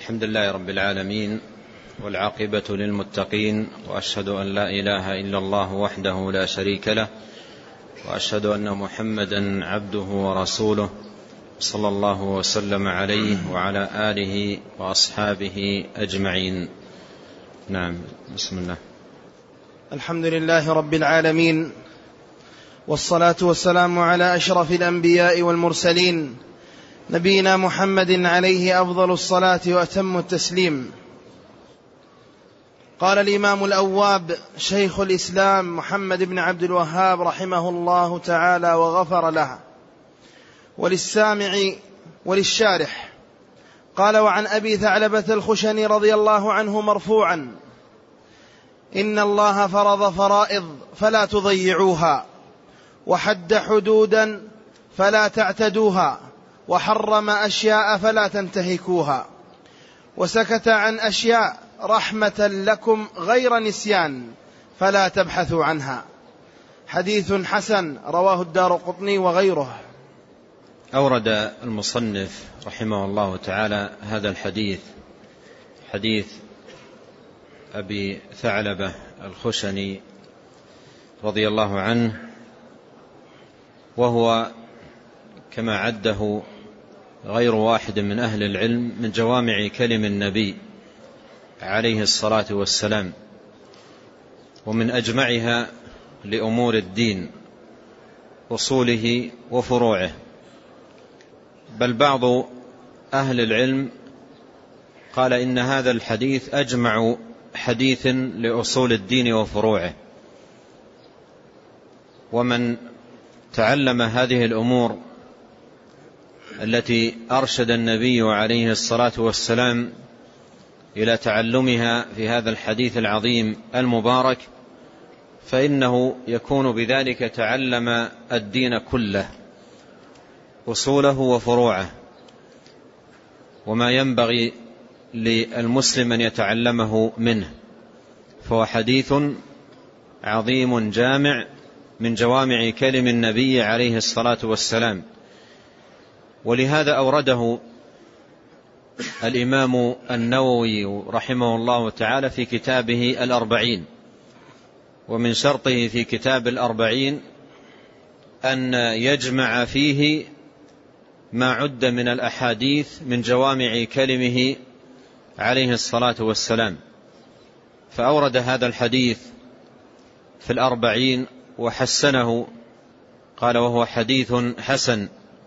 الحمد لله رب العالمين، والعاقبة للمتقين، وأشهد أن لا إله إلا الله وحده لا شريك له، وأشهد أن محمدا عبده ورسوله، صلى الله وسلم عليه وعلى آله وأصحابه أجمعين. نعم، بسم الله. الحمد لله رب العالمين، والصلاة والسلام على أشرف الأنبياء والمرسلين، نبينا محمد عليه أفضل الصلاة وأتم التسليم. قال الإمام الأواب شيخ الإسلام محمد بن عبد الوهاب رحمه الله تعالى وغفر له، وللسامع وللشارح، قال: وعن أبي ثعلبة الخشني رضي الله عنه مرفوعا: إن الله فرض فرائض فلا تضيعوها، وحد حدودا فلا تعتدوها، وحرم أشياء فلا تنتهكوها، وسكت عن أشياء رحمة لكم غير نسيان فلا تبحثوا عنها. حديث حسن رواه الدارقطني وغيره. أورد المصنف رحمه الله تعالى هذا الحديث، حديث أبي ثعلبة الخشني رضي الله عنه، وهو كما عده غير واحد من أهل العلم من جوامع كلم النبي عليه الصلاة والسلام، ومن أجمعها لأمور الدين، أصوله وفروعه. بل بعض أهل العلم قال إن هذا الحديث أجمع حديث لأصول الدين وفروعه. ومن تعلم هذه الأمور التي أرشد النبي عليه الصلاة والسلام إلى تعلمها في هذا الحديث العظيم المبارك، فإنه يكون بذلك تعلم الدين كله، أصوله وفروعه، وما ينبغي للمسلم أن يتعلمه منه. فهو حديث عظيم جامع من جوامع كلم النبي عليه الصلاة والسلام. ولهذا أورده الإمام النووي رحمه الله تعالى في كتابه الأربعين. ومن شرطه في كتاب الأربعين أن يجمع فيه ما عد من الأحاديث من جوامع كلمه عليه الصلاة والسلام، فأورد هذا الحديث في الأربعين وحسنه، قال: وهو حديث حسن.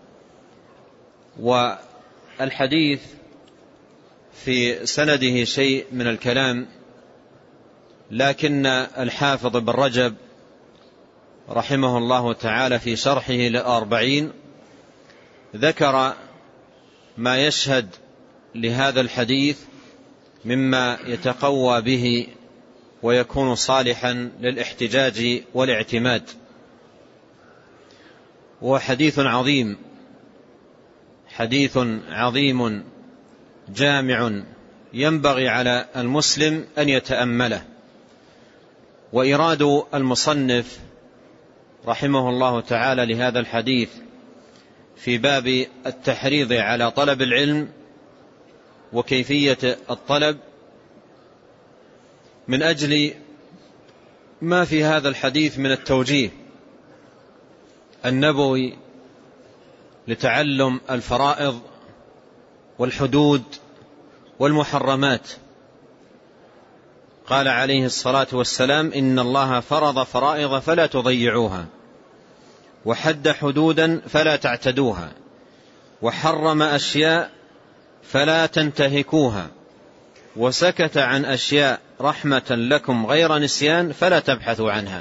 والحديث في سنده شيء من الكلام، لكن الحافظ بن رجب رحمه الله تعالى في شرحه للأربعين ذكر ما يشهد لهذا الحديث مما يتقوى به ويكون صالحا للاحتجاج والاعتماد. وحديث عظيم، حديث عظيم جامع ينبغي على المسلم أن يتأمله. وإراد المصنف رحمه الله تعالى لهذا الحديث في باب التحريض على طلب العلم وكيفية الطلب من أجل ما في هذا الحديث من التوجيه النبوي لتعلم الفرائض والحدود والمحرمات. قال عليه الصلاة والسلام: إن الله فرض فرائض فلا تضيعوها، وحد حدودا فلا تعتدوها، وحرم أشياء فلا تنتهكوها، وسكت عن أشياء رحمة لكم غير نسيان فلا تبحثوا عنها.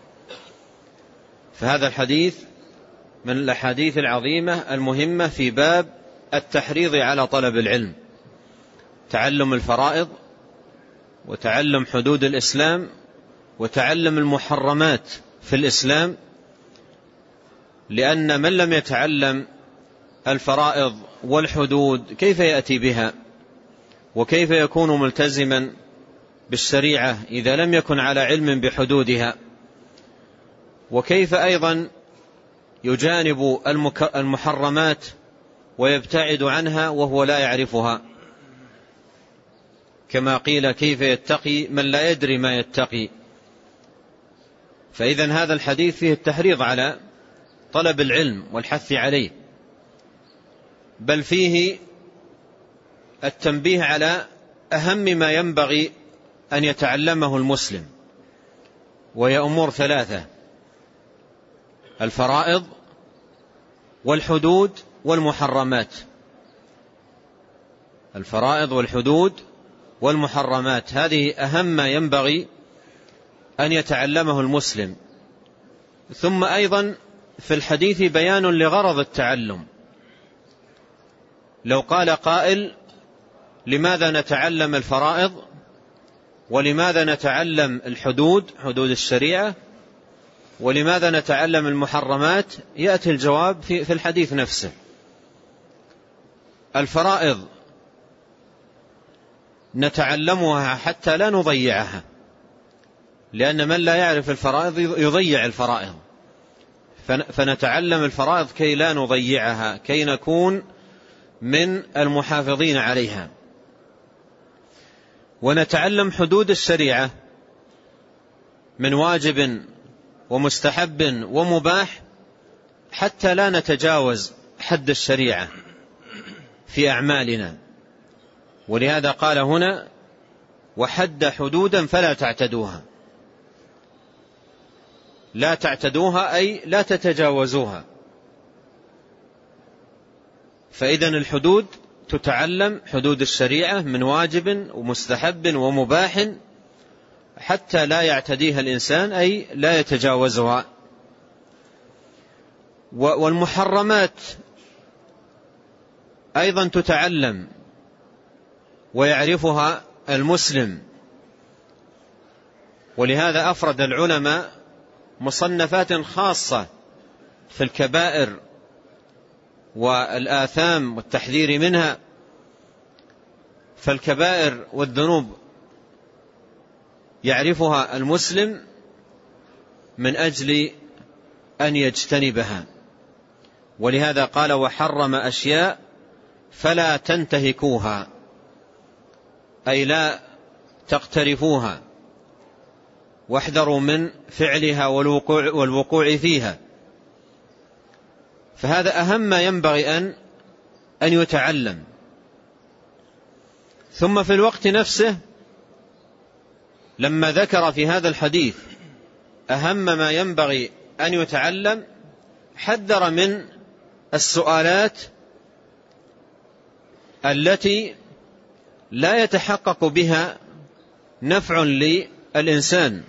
فهذا الحديث من الأحاديث العظيمة المهمة في باب التحريض على طلب العلم، تعلم الفرائض، وتعلم حدود الإسلام، وتعلم المحرمات في الإسلام. لأن من لم يتعلم الفرائض والحدود كيف يأتي بها؟ وكيف يكون ملتزما بالشريعة إذا لم يكن على علم بحدودها؟ وكيف أيضا يجانب المحرمات ويبتعد عنها وهو لا يعرفها؟ كما قيل كيف يتقي من لا يدري ما يتقي. فإذن هذا الحديث فيه التحريض على طلب العلم والحث عليه، بل فيه التنبيه على أهم ما ينبغي أن يتعلمه المسلم، وهي أمور ثلاثة: الفرائض والحدود والمحرمات. الفرائض والحدود والمحرمات، هذه أهم ما ينبغي أن يتعلمه المسلم. ثم أيضا في الحديث بيان لغرض التعلم. لو قال قائل: لماذا نتعلم الفرائض ولماذا نتعلم الحدود، حدود الشريعة، ولماذا نتعلم المحرمات؟ يأتي الجواب في الحديث نفسه. الفرائض نتعلمها حتى لا نضيعها، لأن من لا يعرف الفرائض يضيع الفرائض، فنتعلم الفرائض كي لا نضيعها، كي نكون من المحافظين عليها. ونتعلم حدود الشريعة من واجب ومستحب ومباح حتى لا نتجاوز حد الشريعة في أعمالنا. ولهذا قال هنا: وحد حدودا فلا تعتدوها. لا تعتدوها أي لا تتجاوزوها. فإذن الحدود تتعلم، حدود الشريعة من واجب ومستحب ومباح حتى لا يعتديها الإنسان، أي لا يتجاوزها. والمحرمات أيضا تتعلم ويعرفها المسلم. ولهذا أفرد العلماء مصنفات خاصة في الكبائر والآثام والتحذير منها. فالكبائر والذنوب يعرفها المسلم من أجل أن يجتنبها. ولهذا قال: وحرم أشياء فلا تنتهكوها، أي لا تقترفوها، واحذروا من فعلها والوقوع فيها. فهذا أهم ما ينبغي أن يتعلم. ثم في الوقت نفسه لما ذكر في هذا الحديث أهم ما ينبغي أن يتعلم، حذر من السؤالات التي لا يتحقق بها نفع للإنسان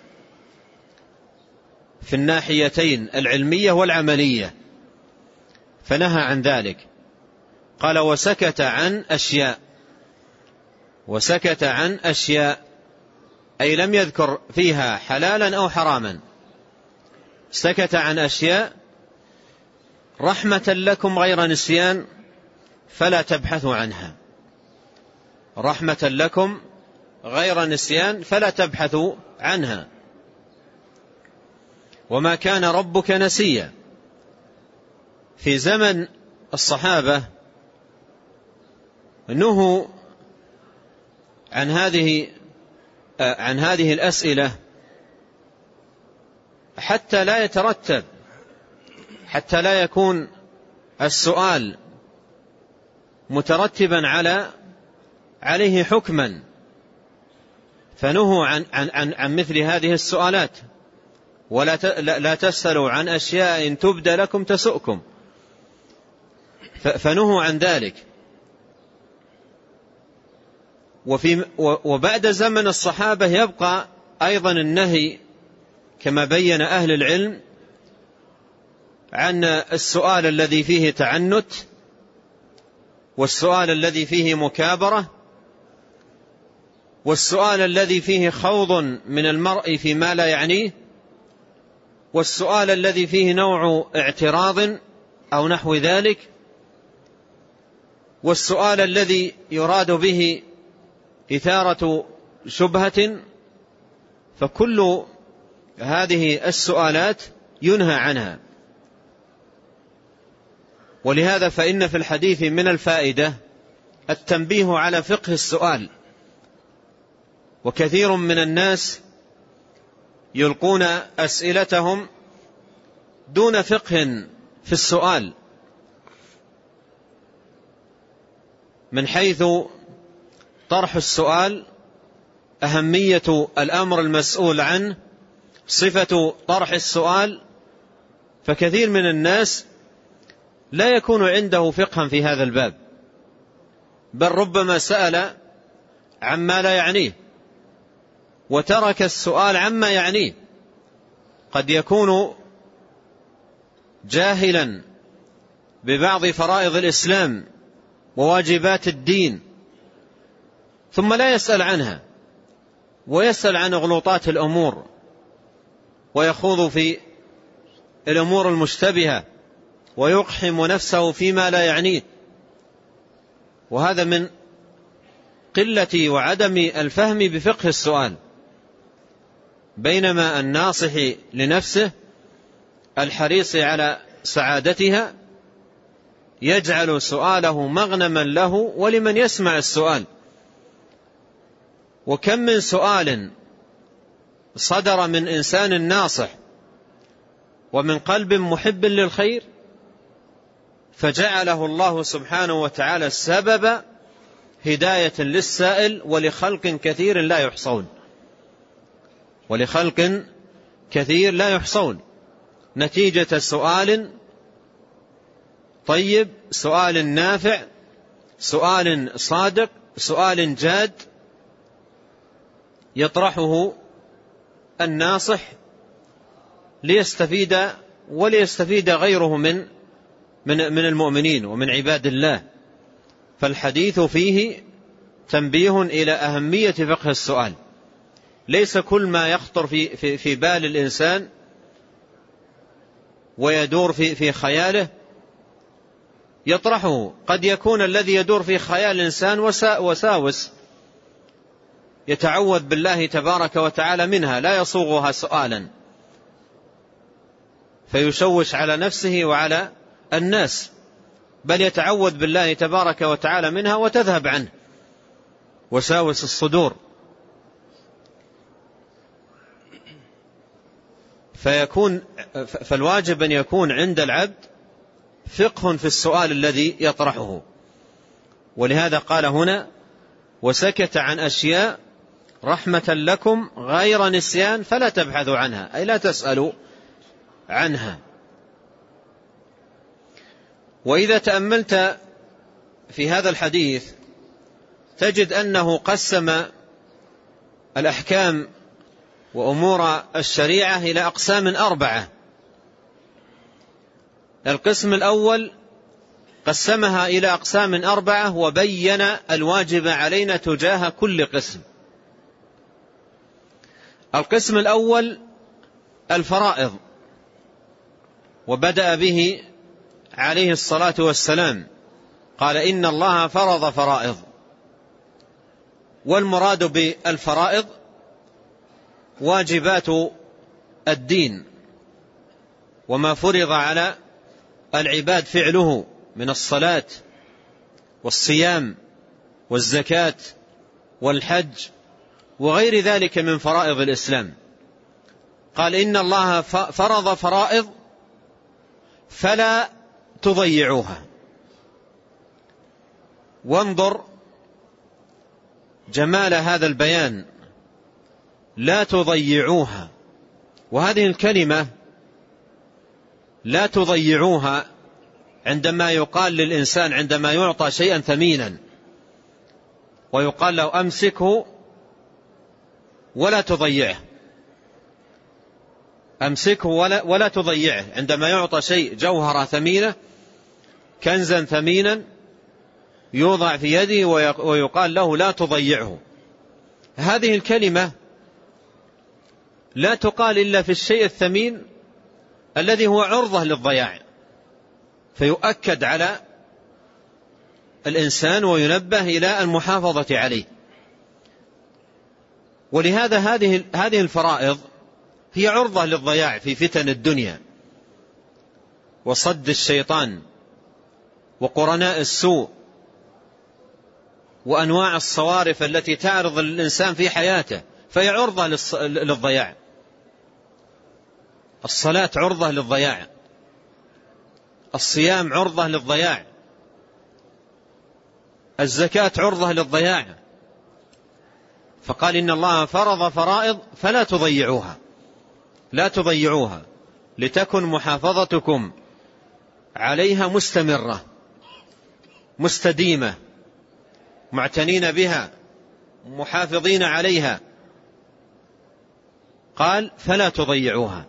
في الناحيتين العلمية والعملية، فنهى عن ذلك. قال: وسكت عن أشياء. وسكت عن أشياء أي لم يذكر فيها حلالا أو حراما. سكت عن أشياء رحمة لكم غير نسيان فلا تبحثوا عنها. رحمة لكم غير نسيان فلا تبحثوا عنها. وما كان ربك نسيا. في زمن الصحابة نهوا عن هذه الأسئلة حتى لا يترتب، حتى لا يكون السؤال مترتبا عليه حكما، فنهوا عن مثل هذه السؤالات. ولا تسألوا عن أشياء إن تبد لكم تسؤكم، فنهوا عن ذلك. وبعد زمن الصحابة يبقى أيضا النهي كما بين أهل العلم عن السؤال الذي فيه تعنت، والسؤال الذي فيه مكابرة، والسؤال الذي فيه خوض من المرء فيما لا يعنيه، والسؤال الذي فيه نوع اعتراض أو نحو ذلك، والسؤال الذي يراد به إثارة شبهة. فكل هذه السؤالات ينهى عنها. ولهذا فإن في الحديث من الفائدة التنبيه على فقه السؤال، وكثير من الناس يلقون أسئلتهم دون فقه في السؤال، من حيث طرح السؤال، أهمية الأمر المسؤول عنه، صفة طرح السؤال. فكثير من الناس لا يكون عنده فقها في هذا الباب، بل ربما سأل عما لا يعنيه وترك السؤال عما يعنيه. قد يكون جاهلا ببعض فرائض الإسلام وواجبات الدين ثم لا يسأل عنها، ويسأل عن غلطات الأمور ويخوض في الأمور المشتبهة ويقحم نفسه فيما لا يعنيه. وهذا من قلة وعدم الفهم بفقه السؤال، بينما الناصح لنفسه الحريص على سعادتها يجعل سؤاله مغنما له ولمن يسمع السؤال. وكم من سؤال صدر من إنسان ناصح ومن قلب محب للخير فجعله الله سبحانه وتعالى سبب هداية للسائل ولخلق كثير لا يحصون، ولخلق كثير لا يحصون، نتيجة سؤال طيب، سؤال نافع، سؤال صادق، سؤال جاد يطرحه الناصح ليستفيد وليستفيد غيره من المؤمنين ومن عباد الله. فالحديث فيه تنبيه إلى أهمية فقه السؤال. ليس كل ما يخطر في بال الإنسان ويدور في خياله يطرحه. قد يكون الذي يدور في خيال الإنسان وساوس يتعوذ بالله تبارك وتعالى منها، لا يصوغها سؤالا فيشوش على نفسه وعلى الناس، بل يتعوذ بالله تبارك وتعالى منها وتذهب عنه وساوس الصدور. فالواجب أن يكون عند العبد فقه في السؤال الذي يطرحه. ولهذا قال هنا: وسكت عن أشياء رحمة لكم غير نسيان فلا تبحثوا عنها، أي لا تسألوا عنها. وإذا تأملت في هذا الحديث تجد أنه قسم الأحكام وأمور الشريعة إلى أقسام 4. القسم الأول قسمها إلى أقسام 4 وبين الواجب علينا تجاه كل قسم. القسم الأول الفرائض، وبدأ به عليه الصلاة والسلام، قال: إن الله فرض فرائض. والمراد بالفرائض واجبات الدين وما فرض على العباد فعله من الصلاة والصيام والزكاة والحج وغير ذلك من فرائض الإسلام. قال: إن الله فرض فرائض فلا تضيعوها. وانظر جمال هذا البيان، لا تضيعوها. وهذه الكلمة لا تضيعوها عندما يقال للإنسان عندما يعطى شيئا ثمينا ويقال له أمسكه ولا تضيعه، أمسكه ولا تضيعه. عندما يعطى شيء جوهرة ثمينة، كنزا ثمينا، يوضع في يده ويقال له لا تضيعه. هذه الكلمة لا تقال إلا في الشيء الثمين الذي هو عرضة للضياع، فيؤكد على الإنسان وينبه إلى المحافظة عليه. ولهذا هذه الفرائض هي عرضة للضياع في فتن الدنيا وصد الشيطان وقرناء السوء وأنواع الصوارف التي تعرض للإنسان في حياته فهي عرضة للضياع. الصلاة عرضة للضياع، الصيام عرضة للضياع، الزكاة عرضة للضياع. فقال إن الله فرض فرائض فلا تضيعوها، لا تضيعوها، لتكن محافظتكم عليها مستمرة مستديمة، معتنين بها، محافظين عليها. قال فلا تضيعوها.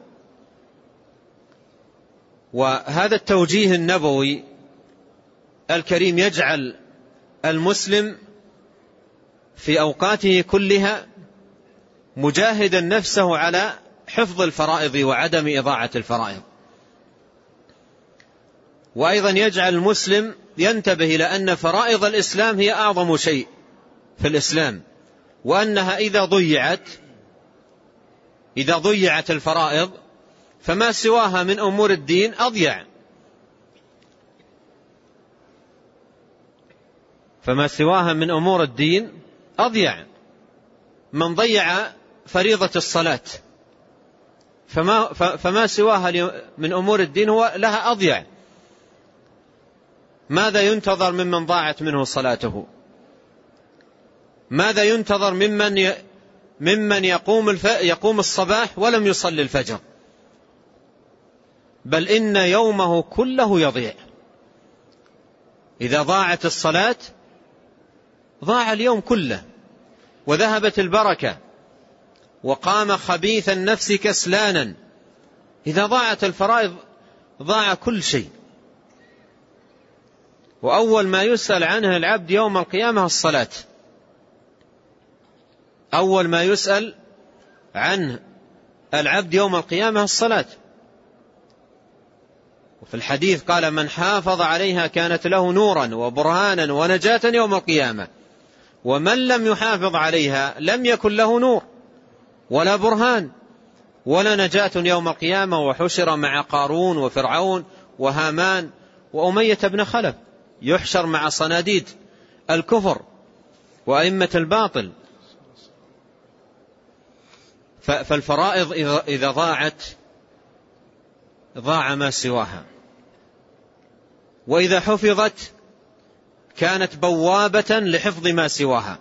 وهذا التوجيه النبوي الكريم يجعل المسلم في أوقاته كلها مجاهدا نفسه على حفظ الفرائض وعدم إضاعة الفرائض. وأيضا يجعل المسلم ينتبه إلى أن فرائض الإسلام هي أعظم شيء في الإسلام، وأنها إذا ضيعت الفرائض فما سواها من أمور الدين أضيع. فما سواها من أمور الدين أضيع. من ضيع فريضة الصلاة فما سواها من أمور الدين هو لها أضيع. ماذا ينتظر ممن ضاعت منه صلاته؟ ماذا ينتظر ممن يقوم الصباح ولم يصلي الفجر؟ بل إن يومه كله يضيع. إذا ضاعت الصلاة ضاع اليوم كله وذهبت البركة، وقام خبيث النفس كسلانا. إذا ضاعت الفرائض ضاع كل شيء. وأول ما يسأل عنه العبد يوم القيامة الصلاة، أول ما يسأل عنه العبد يوم القيامة الصلاة. وفي الحديث قال من حافظ عليها كانت له نورا وبرهانا ونجاة يوم القيامة، ومن لم يحافظ عليها لم يكن له نور ولا برهان ولا نجاة يوم القيامة، وحشر مع قارون وفرعون وهامان وأمية بن خلف، يحشر مع صناديد الكفر وأئمة الباطل. فالفرائض إذا ضاعت ضاع ما سواها، وإذا حفظت كانت بوابة لحفظ ما سواها.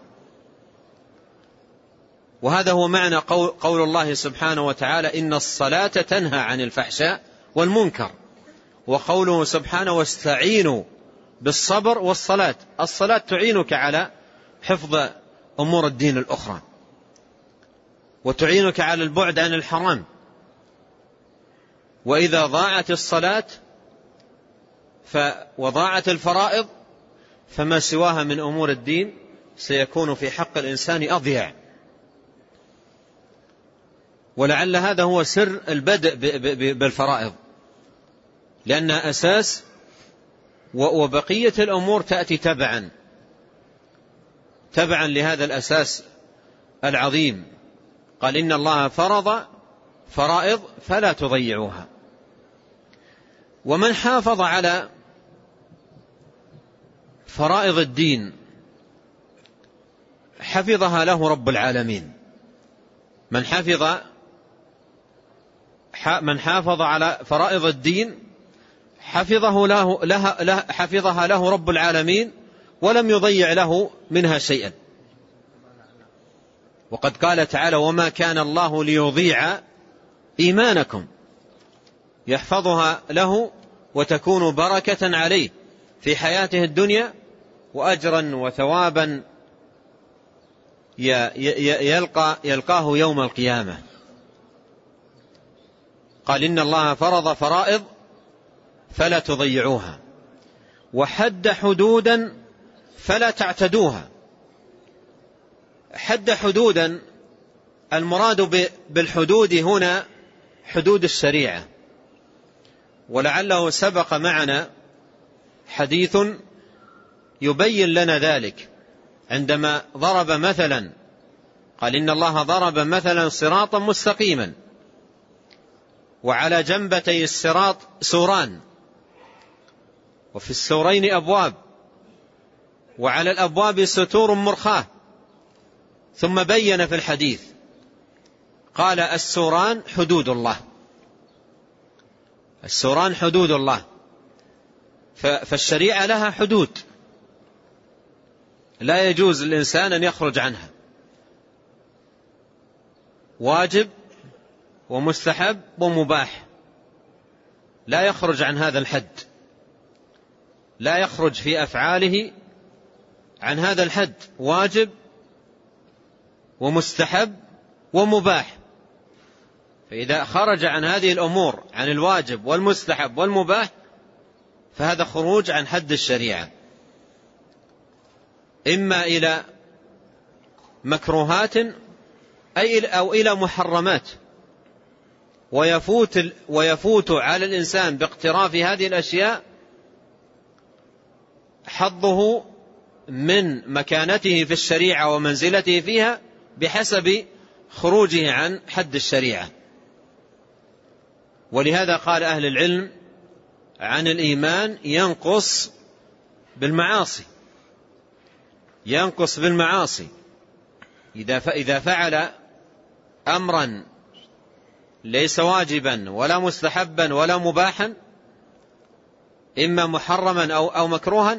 وهذا هو معنى قول الله سبحانه وتعالى إن الصلاة تنهى عن الفحشاء والمنكر، وقوله سبحانه واستعينوا بالصبر والصلاة. الصلاة تعينك على حفظ أمور الدين الأخرى، وتعينك على البعد عن الحرام. وإذا ضاعت الصلاة وضاعت الفرائض فما سواها من أمور الدين سيكون في حق الإنسان أضيع. ولعل هذا هو سر البدء بالفرائض، لأنها أساس، وبقية الأمور تأتي تبعا لهذا الأساس العظيم. قال إن الله فرض فرائض فلا تضيعوها. ومن حافظ على فرائض الدين حفظها له رب العالمين. من حافظ على فرائض الدين حفظها له رب العالمين ولم يضيع له منها شيئا. وقد قال تعالى وما كان الله ليضيع إيمانكم، يحفظها له وتكون بركة عليه في حياته الدنيا وأجرا وثوابا يلقاه يوم القيامة. قال إن الله فرض فرائض فلا تضيعوها، وحد حدودا فلا تعتدوها. حد حدودا، المراد بالحدود هنا حدود الشريعة، ولعله سبق معنا حديث يبين لنا ذلك عندما ضرب مثلا، قال إن الله ضرب مثلا صراطا مستقيما وعلى جنبتي الصراط سوران وفي السورين أبواب وعلى الأبواب ستور مرخاة. ثم بين في الحديث قال السوران حدود الله، السوران حدود الله. فالشريعة لها حدود لا يجوز للإنسان أن يخرج عنها، واجب ومستحب ومباح، لا يخرج عن هذا الحد، لا يخرج في أفعاله عن هذا الحد، واجب ومستحب ومباح. فإذا خرج عن هذه الأمور، عن الواجب والمستحب والمباح، فهذا خروج عن حد الشريعة، إما إلى مكروهات أو إلى محرمات. ويفوت على الإنسان باقتراف هذه الأشياء حظه من مكانته في الشريعة ومنزلته فيها بحسب خروجه عن حد الشريعة. ولهذا قال أهل العلم عن الإيمان ينقص بالمعاصي، ينقص بالمعاصي. إذا فعل أمرا ليس واجبا ولا مستحبا ولا مباحا، إما محرما أو مكروها،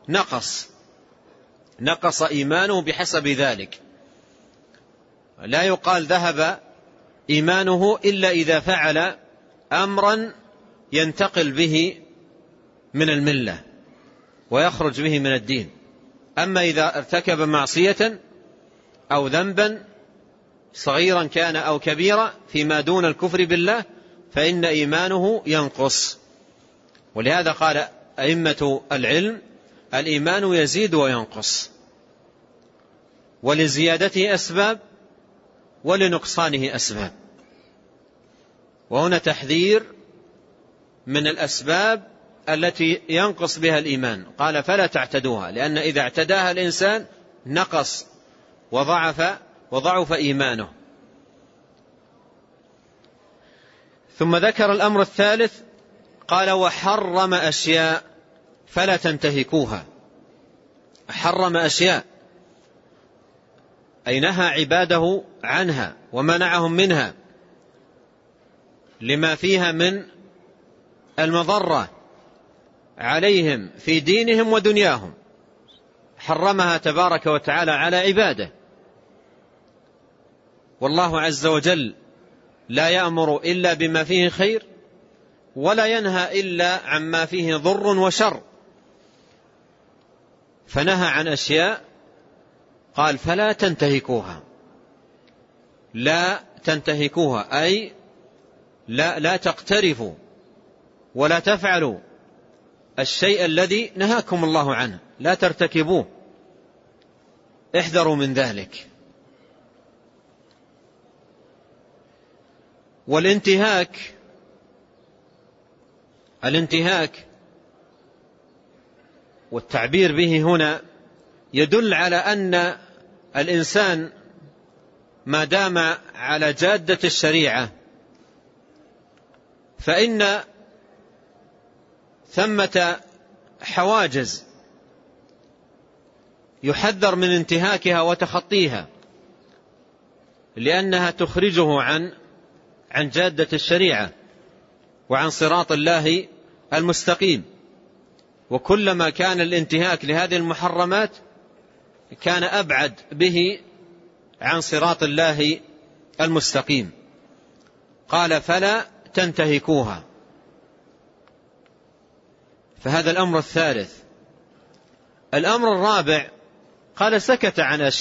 نقص إيمانه بحسب ذلك. لا يقال ذهب إيمانه إلا إذا فعل أمرا ينتقل به من الملة ويخرج به من الدين. أما إذا ارتكب معصية أو ذنبا صغيرا كان أو كبيرا فيما دون الكفر بالله، فإن إيمانه ينقص. ولهذا قال أئمة العلم الإيمان يزيد وينقص، ولزيادته أسباب ولنقصانه أسباب. وهنا تحذير من الأسباب التي ينقص بها الإيمان، قال فلا تعتدوها، لأن إذا اعتداها الإنسان نقص وضعف إيمانه. ثم ذكر الأمر الثالث قال وحرم أشياء فلا تنتهكوها. حرم أشياء أي نهى عباده عنها ومنعهم منها لما فيها من المضرة عليهم في دينهم ودنياهم، حرمها تبارك وتعالى على عباده. والله عز وجل لا يأمر إلا بما فيه خير، ولا ينهى إلا عما فيه ضر وشر. فنهى عن أشياء قال فلا تنتهكوها، لا تنتهكوها أي لا تقترفوا ولا تفعلوا الشيء الذي نهاكم الله عنه، لا ترتكبوه، احذروا من ذلك. والانتهاك والتعبير به هنا يدل على أن الإنسان ما دام على جادة الشريعة فإن ثمة حواجز يحذر من انتهاكها وتخطيها، لأنها تخرجه عن جادة الشريعة وعن صراط الله المستقيم. وكلما كان الانتهاك لهذه المحرمات كان أبعد به عن صراط الله المستقيم. قال فلا تنتهكوها. فهذا الأمر الثالث. الأمر الرابع قال سكت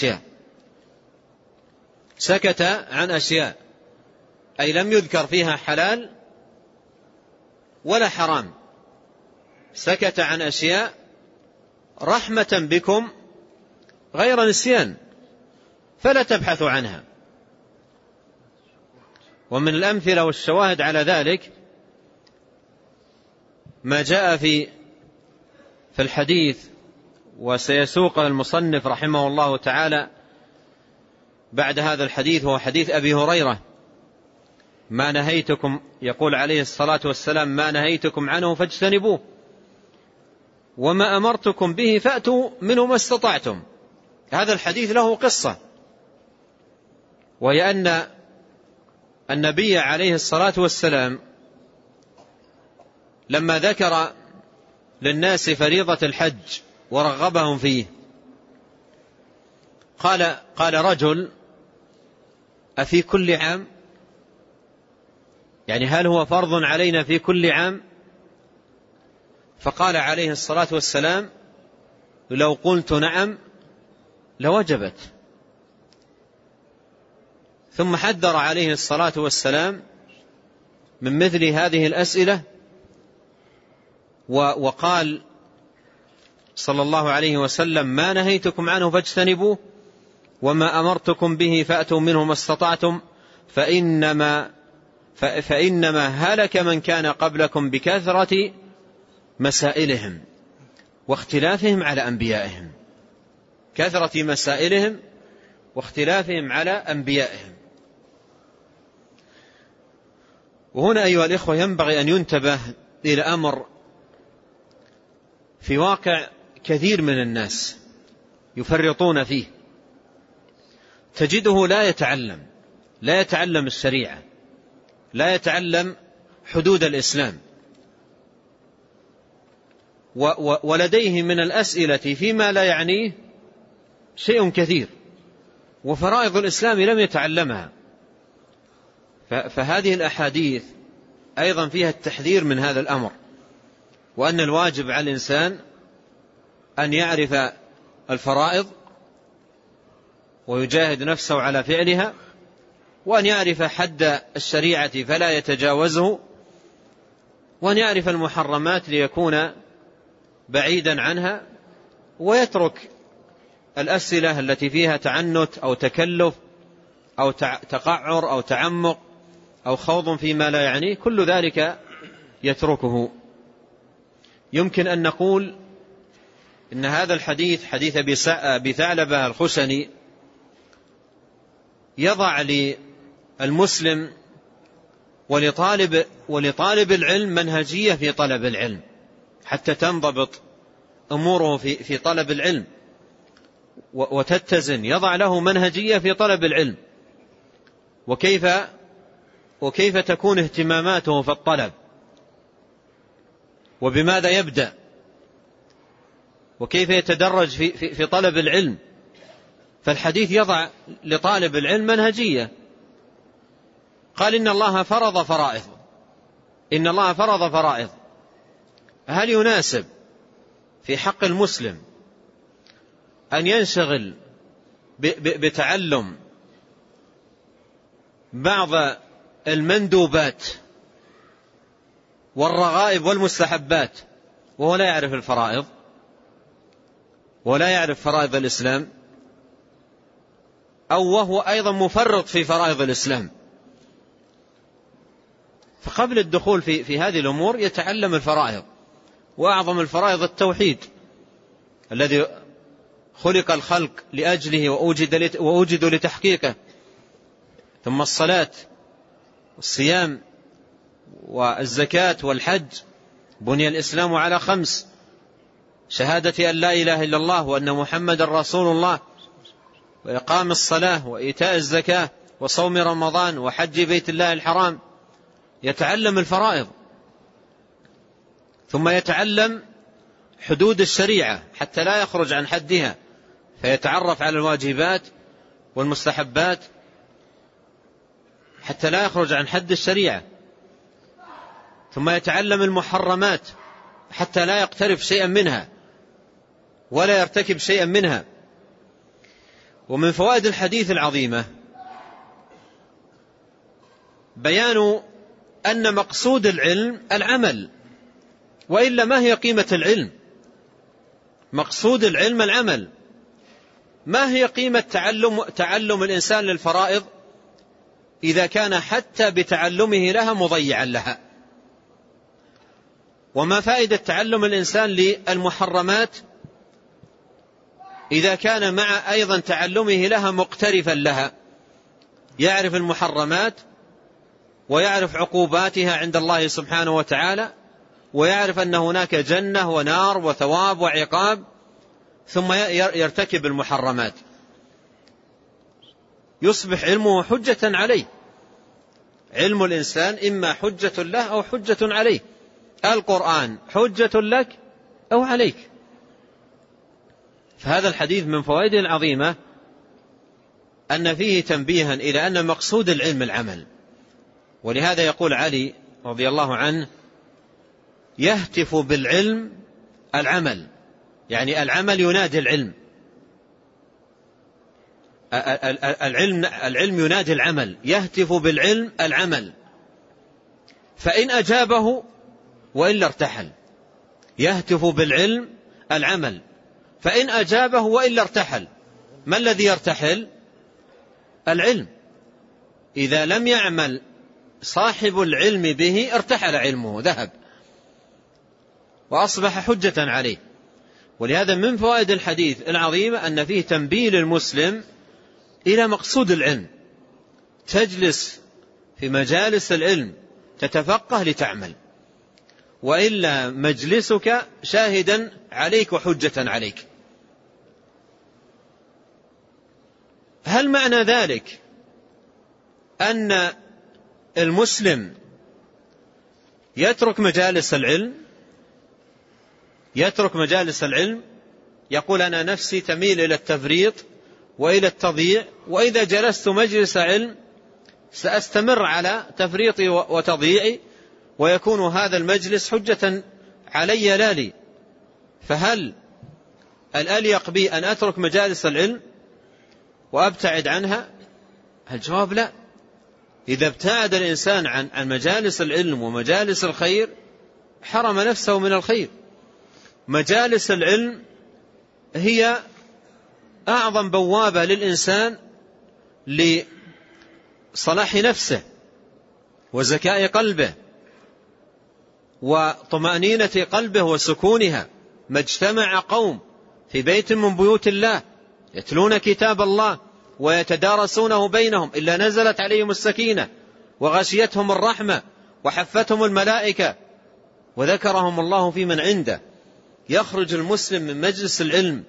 عن أشياء أي لم يذكر فيها حلال ولا حرام، سكت عن أشياء رحمة بكم غير نسيان، فلا تبحثوا عنها. ومن الأمثلة والشواهد على ذلك ما جاء في الحديث، وسيسوق المصنف رحمه الله تعالى بعد هذا الحديث، هو حديث أبي هريرة: ما نهيتكم، يقول عليه الصلاة والسلام: ما نهيتكم عنه فاجتنبوه. وما أمرتكم به فأتوا منه ما استطعتم. هذا الحديث له قصة، وهي أن النبي عليه الصلاة والسلام لما ذكر للناس فريضة الحج ورغبهم فيه قال رجل: أفي كل عام؟ يعني هل هو فرض علينا في كل عام؟ فقال عليه الصلاة والسلام: لو قلت نعم لوجبت. ثم حذر عليه الصلاة والسلام من مثل هذه الأسئلة، وقال صلى الله عليه وسلم: ما نهيتكم عنه فاجتنبوه، وما أمرتكم به فأتوا منه ما استطعتم، فإنما هلك من كان قبلكم بكثرة مسائلهم واختلافهم على أنبيائهم. كثرة مسائلهم واختلافهم على أنبيائهم. وهنا أيها الإخوة ينبغي أن ينتبه إلى أمر في واقع كثير من الناس يفرطون فيه. تجده لا يتعلم الشريعة، لا يتعلم حدود الإسلام، ولديه من الأسئلة فيما لا يعنيه شيء كثير، وفرائض الإسلام لم يتعلمها. فهذه الأحاديث أيضا فيها التحذير من هذا الأمر، وأن الواجب على الإنسان أن يعرف الفرائض ويجاهد نفسه على فعلها، وأن يعرف حد الشريعة فلا يتجاوزه، وأن يعرف المحرمات ليكون بعيدا عنها، ويترك الأسئلة التي فيها تعنت أو تكلف أو تقعر أو تعمق أو خوض فيما لا يعنيه، كل ذلك يتركه. يمكن أن نقول إن هذا الحديث، حديث أبي ثعلبة الخشني، يضع للمسلم ولطالب العلم منهجية في طلب العلم، حتى تنضبط أموره في طلب العلم وتتزن. يضع له منهجية في طلب العلم، وكيف تكون اهتماماته في الطلب، وبماذا يبدأ، وكيف يتدرج في طلب العلم. فالحديث يضع لطالب العلم منهجية. قال: إن الله فرض فرائض. هل يناسب في حق المسلم أن ينشغل بتعلم بعض المندوبات والرغائب والمستحبات وهو لا يعرف الفرائض ولا يعرف فرائض الإسلام، أو وهو أيضا مفرط في فرائض الإسلام؟ فقبل الدخول في هذه الأمور يتعلم الفرائض، وأعظم الفرائض التوحيد الذي خلق الخلق لأجله وأوجدوا لتحقيقه، ثم الصلاة والصيام والزكاة والحج. بني الإسلام على 5: شهادة أن لا إله إلا الله وأن محمد رسول الله، وإقام الصلاة وإيتاء الزكاة وصوم رمضان وحج بيت الله الحرام. يتعلم الفرائض، ثم يتعلم حدود الشريعة حتى لا يخرج عن حدها، فيتعرف على الواجبات والمستحبات حتى لا يخرج عن حد الشريعة. ثم يتعلم المحرمات حتى لا يقترف شيئا منها ولا يرتكب شيئا منها. ومن فوائد الحديث العظيمة بيان أن مقصود العلم العمل، وإلا ما هي قيمة العلم؟ مقصود العلم العمل. ما هي قيمة تعلم الإنسان للفرائض إذا كان حتى بتعلمه لها مضيعا لها؟ وما فائدة تعلم الإنسان للمحرمات إذا كان مع أيضا تعلمه لها مقترفا لها؟ يعرف المحرمات ويعرف عقوباتها عند الله سبحانه وتعالى، ويعرف أن هناك جنة ونار وثواب وعقاب، ثم يرتكب المحرمات، يصبح علمه حجة عليه. علم الإنسان إما حجة له أو حجة عليه. القرآن حجة لك أو عليك. فهذا الحديث من فوائده العظيمة أن فيه تنبيها إلى أن مقصود العلم العمل. ولهذا يقول علي رضي الله عنه: يهتف بالعلم العمل، يعني العمل ينادي العلم. العلم ينادي العمل، يهتف بالعلم العمل، فإن أجابه وإلا ارتحل. يهتف بالعلم العمل، فإن أجابه وإلا ارتحل. ما الذي يرتحل؟ العلم. إذا لم يعمل صاحب العلم به ارتحل علمه، ذهب وأصبح حجة عليه. ولهذا من فوائد الحديث العظيمة أن فيه تنبيه للمسلم إلى مقصود العلم. تجلس في مجالس العلم تتفقه لتعمل، وإلا مجلسك شاهدا عليك وحجة عليك. هل معنى ذلك أن المسلم يترك مجالس العلم؟ يترك مجالس العلم، يقول أنا نفسي تميل إلى التفريط وإلى التضييع، وإذا جلست مجلس علم سأستمر على تفريطي وتضييعي، ويكون هذا المجلس حجة علي لا لي. فهل الأليق بي أن أترك مجالس العلم وأبتعد عنها؟ الجواب لا. إذا ابتعد الإنسان عن مجالس العلم ومجالس الخير حرم نفسه من الخير. مجالس العلم هي أعظم بوابة للإنسان لصلاح نفسه وزكاء قلبه وطمأنينة قلبه وسكونها. ما اجتمع قوم في بيت من بيوت الله يتلون كتاب الله ويتدارسونه بينهم إلا نزلت عليهم السكينة وغشيتهم الرحمة وحفتهم الملائكة وذكرهم الله في من عنده. يخرج المسلم من مجلس العلم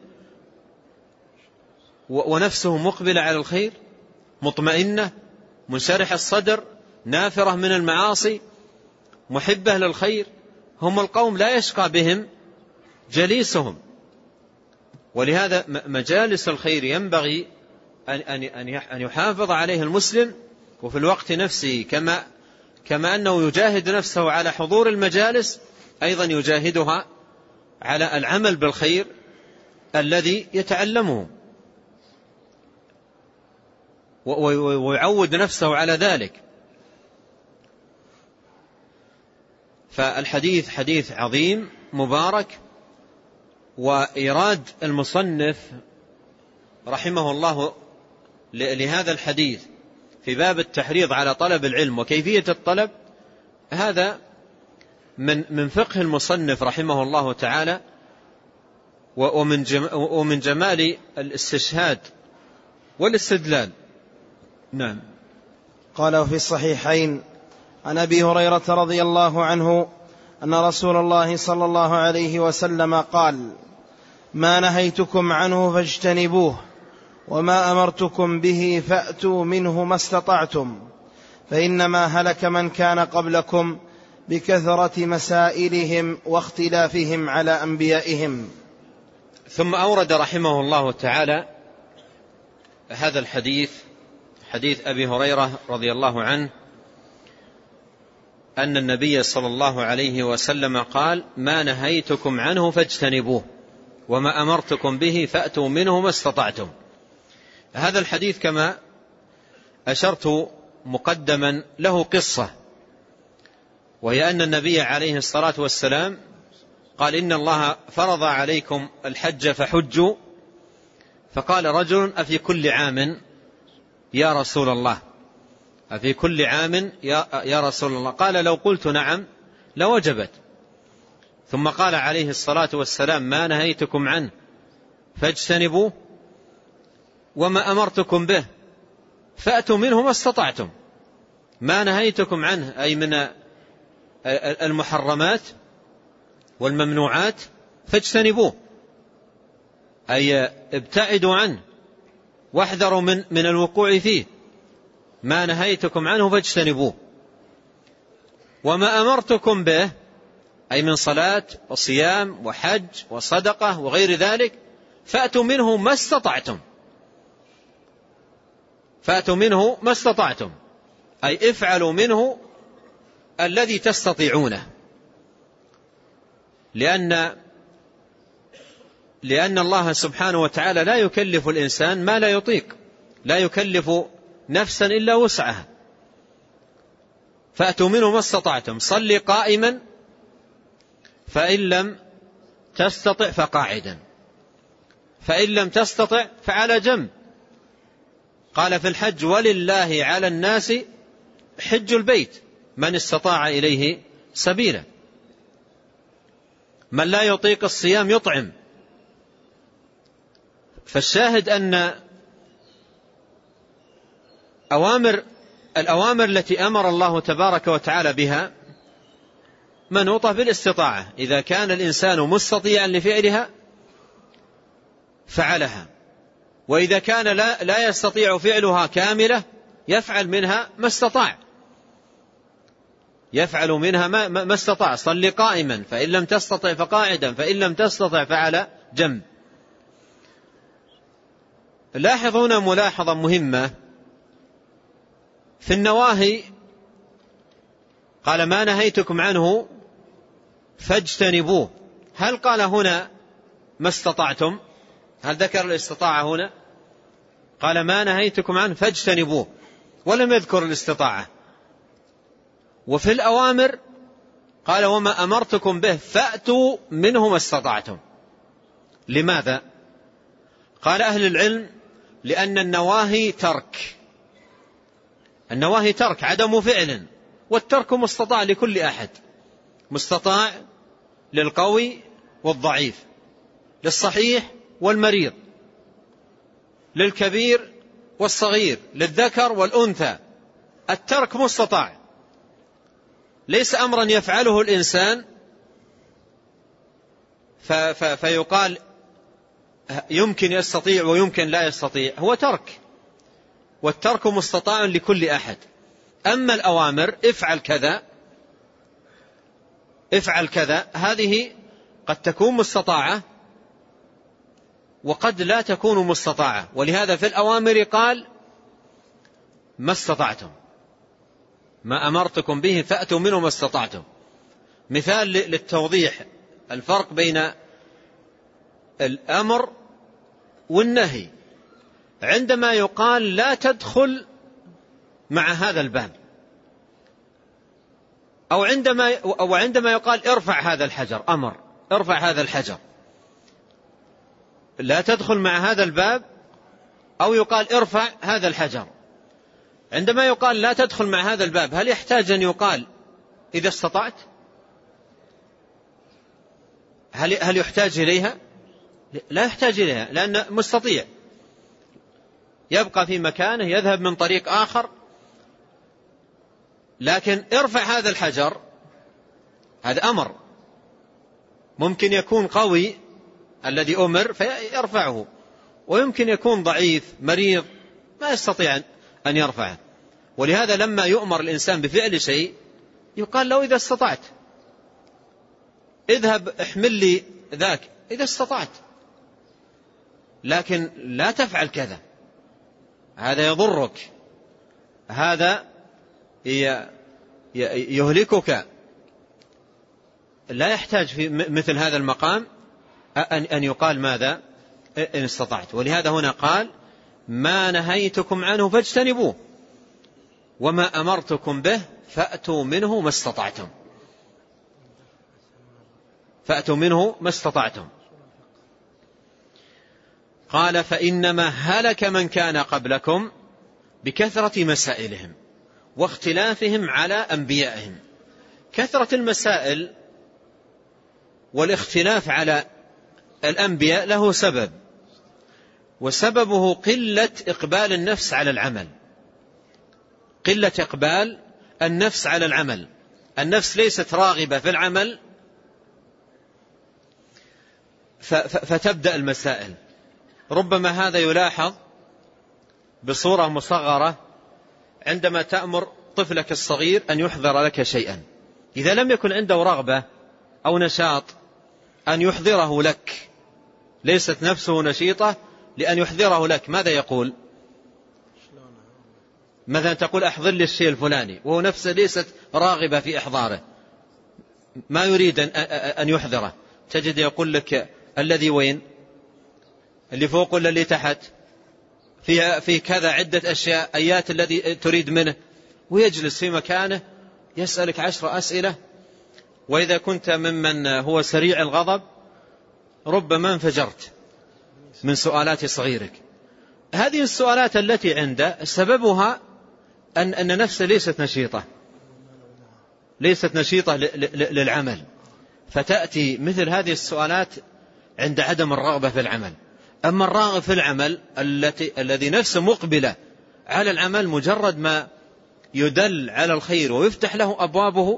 ونفسه مقبلة على الخير، مطمئنة، منشرح الصدر، نافرة من المعاصي، محبة للخير. هم القوم لا يشقى بهم جليسهم. ولهذا مجالس الخير ينبغي أن يحافظ عليه المسلم، وفي الوقت نفسه كما أنه يجاهد نفسه على حضور المجالس أيضا يجاهدها على العمل بالخير الذي يتعلمه، ويعود نفسه على ذلك. فالحديث حديث عظيم مبارك. وإيراد المصنف رحمه الله لهذا الحديث في باب التحريض على طلب العلم وكيفية الطلب، هذا من فقه المصنف رحمه الله تعالى، ومن جمال الاستشهاد والاستدلال. نعم. قال في الصحيحين عن أبي هريرة رضي الله عنه أن رسول الله صلى الله عليه وسلم قال: ما نهيتكم عنه فاجتنبوه، وما أمرتكم به فأتوا منه ما استطعتم، فإنما هلك من كان قبلكم بكثرة مسائلهم واختلافهم على أنبيائهم. ثم أورد رحمه الله تعالى هذا الحديث، حديث أبي هريرة رضي الله عنه أن النبي صلى الله عليه وسلم قال: ما نهيتكم عنه فاجتنبوه، وما أمرتكم به فأتوا منه ما استطعتم. هذا الحديث كما أشرت مقدما له قصة، وهي أن النبي عليه الصلاة والسلام قال: إن الله فرض عليكم الحج فحجوا. فقال رجل: أفي كل عام يا رسول الله؟ أفي كل عام يا رسول الله؟ قال: لو قلت نعم لوجبت. ثم قال عليه الصلاة والسلام: ما نهيتكم عنه فاجتنبوه، وما أمرتكم به فأتوا منه ما استطعتم. ما نهيتكم عنه أي من المحرمات والممنوعات فاجتنبوه، أي ابتعدوا عنه واحذروا من الوقوع فيه. ما نهيتكم عنه فاجتنبوه. وما أمرتكم به أي من صلاة وصيام وحج وصدقة وغير ذلك فأتوا منه ما استطعتم. فأتوا منه ما استطعتم أي افعلوا منه الذي تستطيعونه، لأن الله سبحانه وتعالى لا يكلف الإنسان ما لا يطيق، لا يكلف نفسا إلا وسعها. فأتوا منه ما استطعتم. صل قائما فإن لم تستطع فقاعدا، فإن لم تستطع فعلى جنب. قال في الحج ولله على الناس حج البيت من استطاع إليه سبيلا. من لا يطيق الصيام يطعم. فالشاهد أن الأوامر التي أمر الله تبارك وتعالى بها منوطة بالاستطاعة. إذا كان الإنسان مستطيعا لفعلها فعلها، وإذا كان لا يستطيع فعلها كاملة يفعل منها ما استطاع، يفعل منها ما استطاع. صل قائما فإن لم تستطع فقاعدا فإن لم تستطع فعلى جنب. لاحظون ملاحظة مهمة في النواهي. قال ما نهيتكم عنه فاجتنبوه. هل قال هنا ما استطعتم؟ هل ذكر الاستطاعة هنا؟ قال ما نهيتكم عنه فاجتنبوه ولم يذكر الاستطاعة. وفي الأوامر قال وما أمرتكم به فأتوا منه ما استطعتم. لماذا؟ قال أهل العلم لأن النواهي ترك، النواهي ترك عدم فعل، والترك مستطاع لكل أحد، مستطاع للقوي والضعيف، للصحيح والمريض، للكبير والصغير، للذكر والأنثى. الترك مستطاع، ليس أمرا يفعله الإنسان فيقال يمكن يستطيع ويمكن لا يستطيع. هو ترك، والترك مستطاع لكل أحد. أما الأوامر افعل كذا افعل كذا، هذه قد تكون مستطاعة وقد لا تكون مستطاعة. ولهذا في الأوامر قال ما استطعتم، ما أمرتكم به فأتوا منه ما استطعتم. مثال للتوضيح الفرق بين الأمر والنهي. عندما يقال لا تدخل مع هذا الباب، أو عندما يقال ارفع هذا الحجر، أمر ارفع هذا الحجر، لا تدخل مع هذا الباب، أو يقال ارفع هذا الحجر. عندما يقال لا تدخل مع هذا الباب هل يحتاج أن يقال إذا استطعت؟ هل يحتاج إليها؟ لا يحتاج إليها، لأن مستطيع يبقى في مكانه، يذهب من طريق آخر. لكن ارفع هذا الحجر هذا أمر، ممكن يكون قوي الذي أمر فيرفعه، ويمكن يكون ضعيف مريض ما يستطيع أن يرفعه. ولهذا لما يؤمر الإنسان بفعل شيء يقال له إذا استطعت، اذهب احمل لي ذاك إذا استطعت، لكن لا تفعل كذا، هذا يضرك، هذا يهلكك. لا يحتاج في مثل هذا المقام أن يقال ماذا إن استطعت. ولهذا هنا قال ما نهيتكم عنه فاجتنبوه وما أمرتكم به فأتوا منه ما استطعتم. فأتوا منه ما استطعتم. قال فإنما هلك من كان قبلكم بكثرة مسائلهم واختلافهم على أنبيائهم. كثرة المسائل والاختلاف على الأنبياء له سبب، وسببه قلة إقبال النفس على العمل، قلة إقبال النفس على العمل. النفس ليست راغبة في العمل فتبدأ المسائل. ربما هذا يلاحظ بصورة مصغرة عندما تأمر طفلك الصغير أن يحضر لك شيئا، إذا لم يكن عنده رغبة أو نشاط أن يحضره لك، ليست نفسه نشيطة لأن يحضره لك، ماذا يقول؟ مثلا تقول أحضر لي الشيء الفلاني وهو نفسه ليست راغبة في إحضاره، ما يريد أن يحضره، تجد يقول لك الذي وين؟ اللي فوق ولا اللي تحت؟ في كذا عدة أشياء، أيات الذي تريد منه، ويجلس في مكانه يسألك 10 أسئلة. وإذا كنت ممن هو سريع الغضب ربما انفجرت من سؤالات صغيرك. هذه السؤالات التي عنده سببها أن نفسه ليست نشيطة للعمل، فتأتي مثل هذه السؤالات عند عدم الرغبة في العمل. أما الراغب في العمل الذي نفسه مقبلة على العمل، مجرد ما يدل على الخير ويفتح له أبوابه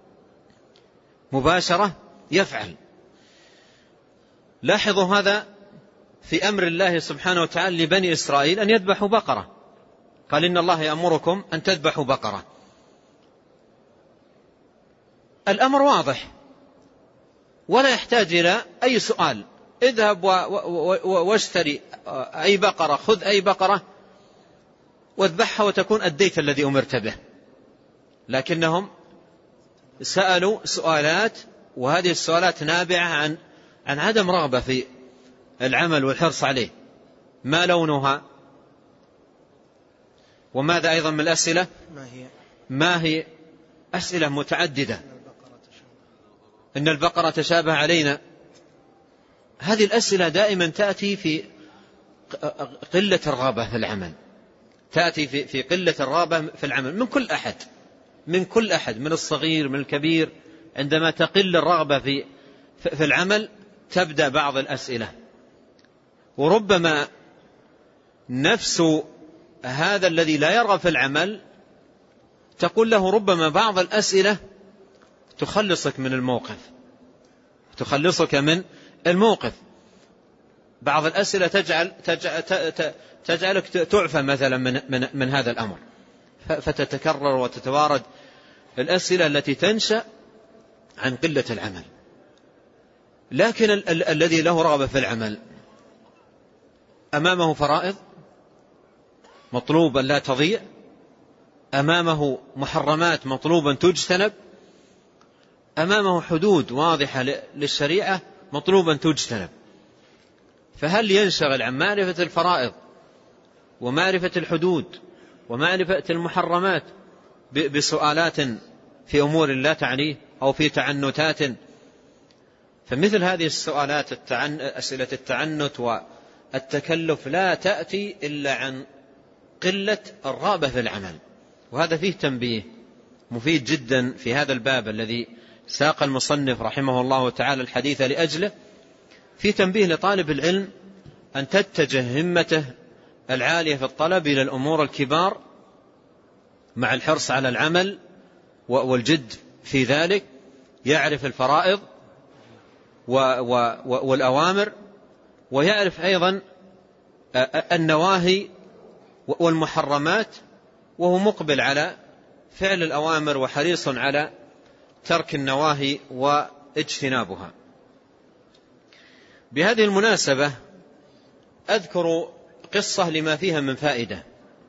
مباشرة يفعل. لاحظوا هذا في أمر الله سبحانه وتعالى لبني إسرائيل أن يذبحوا بقرة، قال إن الله يأمركم أن تذبحوا بقرة. الأمر واضح ولا يحتاج إلى أي سؤال، اذهب واشتري أي بقرة، خذ أي بقرة واذبحها وتكون أديت الذي أمرت به. لكنهم سألوا سؤالات، وهذه السؤالات نابعة عن عدم رغبة في العمل والحرص عليه. ما لونها؟ وماذا أيضا من الأسئلة؟ ما هي؟ أسئلة متعددة. إن البقرة تشابه علينا. هذه الأسئلة دائما تأتي في قلة الرغبة في العمل، تأتي في قلة الرغبة في العمل من كل أحد، من الصغير من الكبير. عندما تقل الرغبة في العمل تبدأ بعض الأسئلة، وربما نفس هذا الذي لا يرغب في العمل تقول له ربما بعض الأسئلة تخلصك من الموقف. بعض الأسئلة تجعلك تعفى مثلا من هذا الأمر، فتتكرر وتتوارد الأسئلة التي تنشأ عن قلة العمل. لكن الذي له رغبة في العمل أمامه فرائض مطلوب أن لا تضيع، أمامه محرمات مطلوب أن تجتنب، أمامه حدود واضحة للشريعة مطلوب أن تجتنب. فهل ينشغل عن معرفة الفرائض ومعرفة الحدود ومعرفة المحرمات بسؤالات في أمور لا تعنيه أو في تعنتات؟ فمثل هذه السؤالات أسئلة التعنت والتكلف لا تأتي إلا عن قلة الرغبة في العمل. وهذا فيه تنبيه مفيد جدا في هذا الباب الذي ساق المصنف رحمه الله تعالى الحديث لأجله، في تنبيه لطالب العلم أن تتجه همته العالية في الطلب إلى الأمور الكبار مع الحرص على العمل والجد في ذلك، يعرف الفرائض والأوامر، ويعرف أيضا النواهي والمحرمات، وهو مقبل على فعل الأوامر وحريص على ترك النواهي واجتنابها. بهذه المناسبة أذكر قصة لما فيها من فائدة،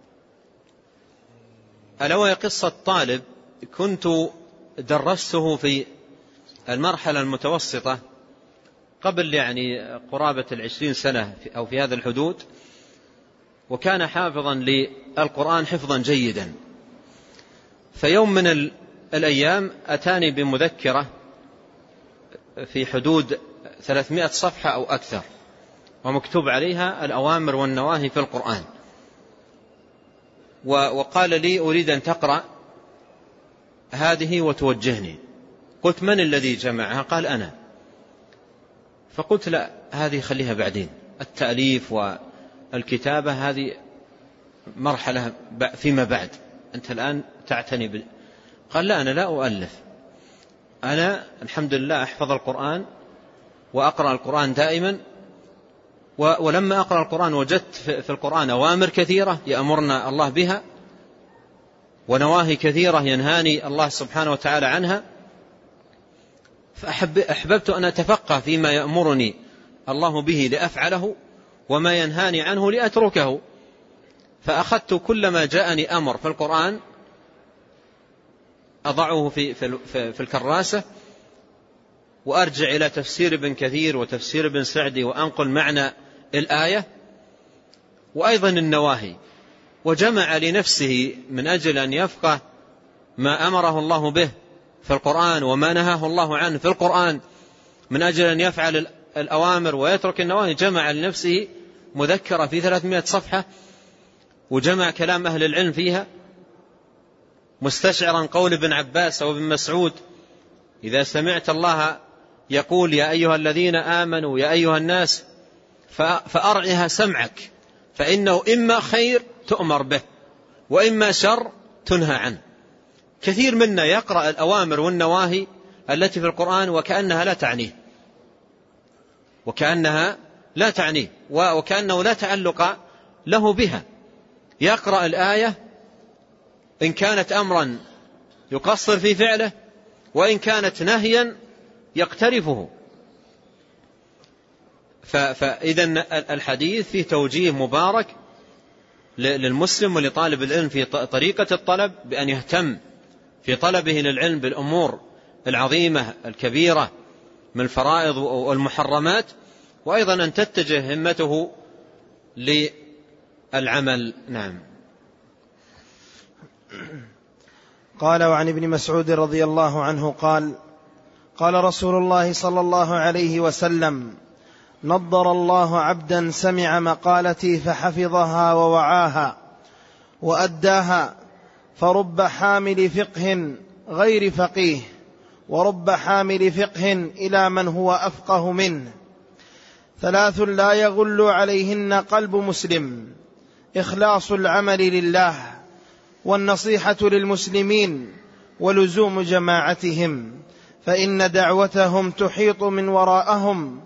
ألا وهي قصة طالب كنت درسته في المرحلة المتوسطة قبل قرابة 20 سنة أو في هذا الحدود، وكان حافظا للقرآن حفظا جيدا. فيوم من الأيام أتاني بمذكرة في حدود 300 صفحة أو أكثر، ومكتوب عليها الأوامر والنواهي في القرآن، وقال لي أريد أن تقرأ هذه وتوجهني. قلت من الذي جمعها؟ قال أنا. فقلت لا، هذه خليها بعدين، التأليف والكتابة هذه مرحلة فيما بعد، أنت الآن تعتني قال لا، أنا لا أؤلف، أنا الحمد لله أحفظ القرآن وأقرأ القرآن دائما، ولما أقرأ القرآن وجدت في القرآن أوامر كثيرة يأمرنا الله بها ونواهي كثيرة ينهاني الله سبحانه وتعالى عنها، فأحببت أن أتفقه فيما يأمرني الله به لأفعله وما ينهاني عنه لأتركه. فأخذت كل ما جاءني أمر في القرآن أضعه في الكراسة، وأرجع إلى تفسير ابن كثير وتفسير ابن سعدي وأنقل معنى الآية وأيضا النواهي، وجمع لنفسه من أجل أن يفقه ما أمره الله به في القرآن وما نهاه الله عنه في القرآن من أجل أن يفعل الأوامر ويترك النواهي. جمع لنفسه مذكرة في 300 صفحة، وجمع كلام أهل العلم فيها، مستشعرا قول ابن عباس أو ابن مسعود: إذا سمعت الله يقول يا أيها الذين آمنوا يا أيها الناس فأرعها سمعك، فإنه إما خير تؤمر به وإما شر تنهى عنه. كثير منا يقرأ الأوامر والنواهي التي في القرآن وكأنها لا تعنيه وكأنه لا تعلق له بها. يقرأ الآية إن كانت أمرا يقصر في فعله، وإن كانت نهيا يقترفه. فإذن الحديث فيه توجيه مبارك للمسلم ولطالب العلم في طريقة الطلب، بأن يهتم في طلبه للعلم بالأمور العظيمة الكبيرة من الفرائض والمحرمات، وأيضا أن تتجه همته للعمل. نعم. قال: وعن ابن مسعود رضي الله عنه قال: قال رسول الله صلى الله عليه وسلم: نضر الله عبدا سمع مقالتي فحفظها ووعاها وأداها، فرب حامل فقه غير فقيه، ورب حامل فقه إلى من هو أفقه منه. 3 لا يغل عليهن قلب مسلم: إخلاص العمل لله، والنصيحة للمسلمين، ولزوم جماعتهم، فإن دعوتهم تحيط من وراءهم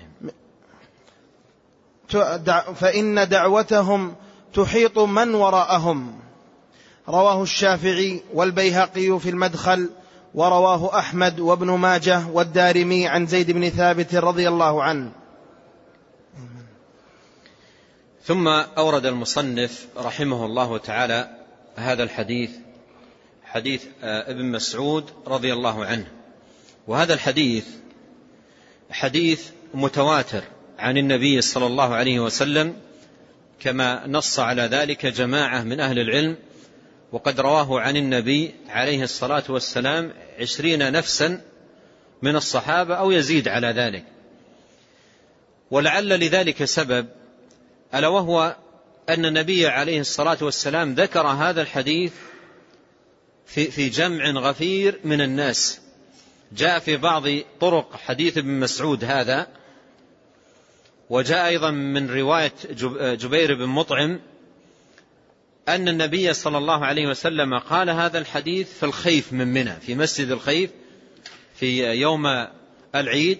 فإن دعوتهم تحيط من وراءهم. رواه الشافعي والبيهقي في المدخل، ورواه أحمد وابن ماجه والدارمي عن زيد بن ثابت رضي الله عنه. ثم أورد المصنف رحمه الله تعالى هذا الحديث، حديث ابن مسعود رضي الله عنه. وهذا الحديث حديث متواتر عن النبي صلى الله عليه وسلم، كما نص على ذلك جماعة من أهل العلم، وقد رواه عن النبي عليه الصلاة والسلام 20 نفسا من الصحابة أو يزيد على ذلك. ولعل لذلك سبب، ألا وهو أن النبي عليه الصلاة والسلام ذكر هذا الحديث في جمع غفير من الناس. جاء في بعض طرق حديث ابن مسعود هذا، وجاء أيضا من رواية جبير بن مطعم أن النبي صلى الله عليه وسلم قال هذا الحديث في الخيف من منى، في مسجد الخيف في يوم العيد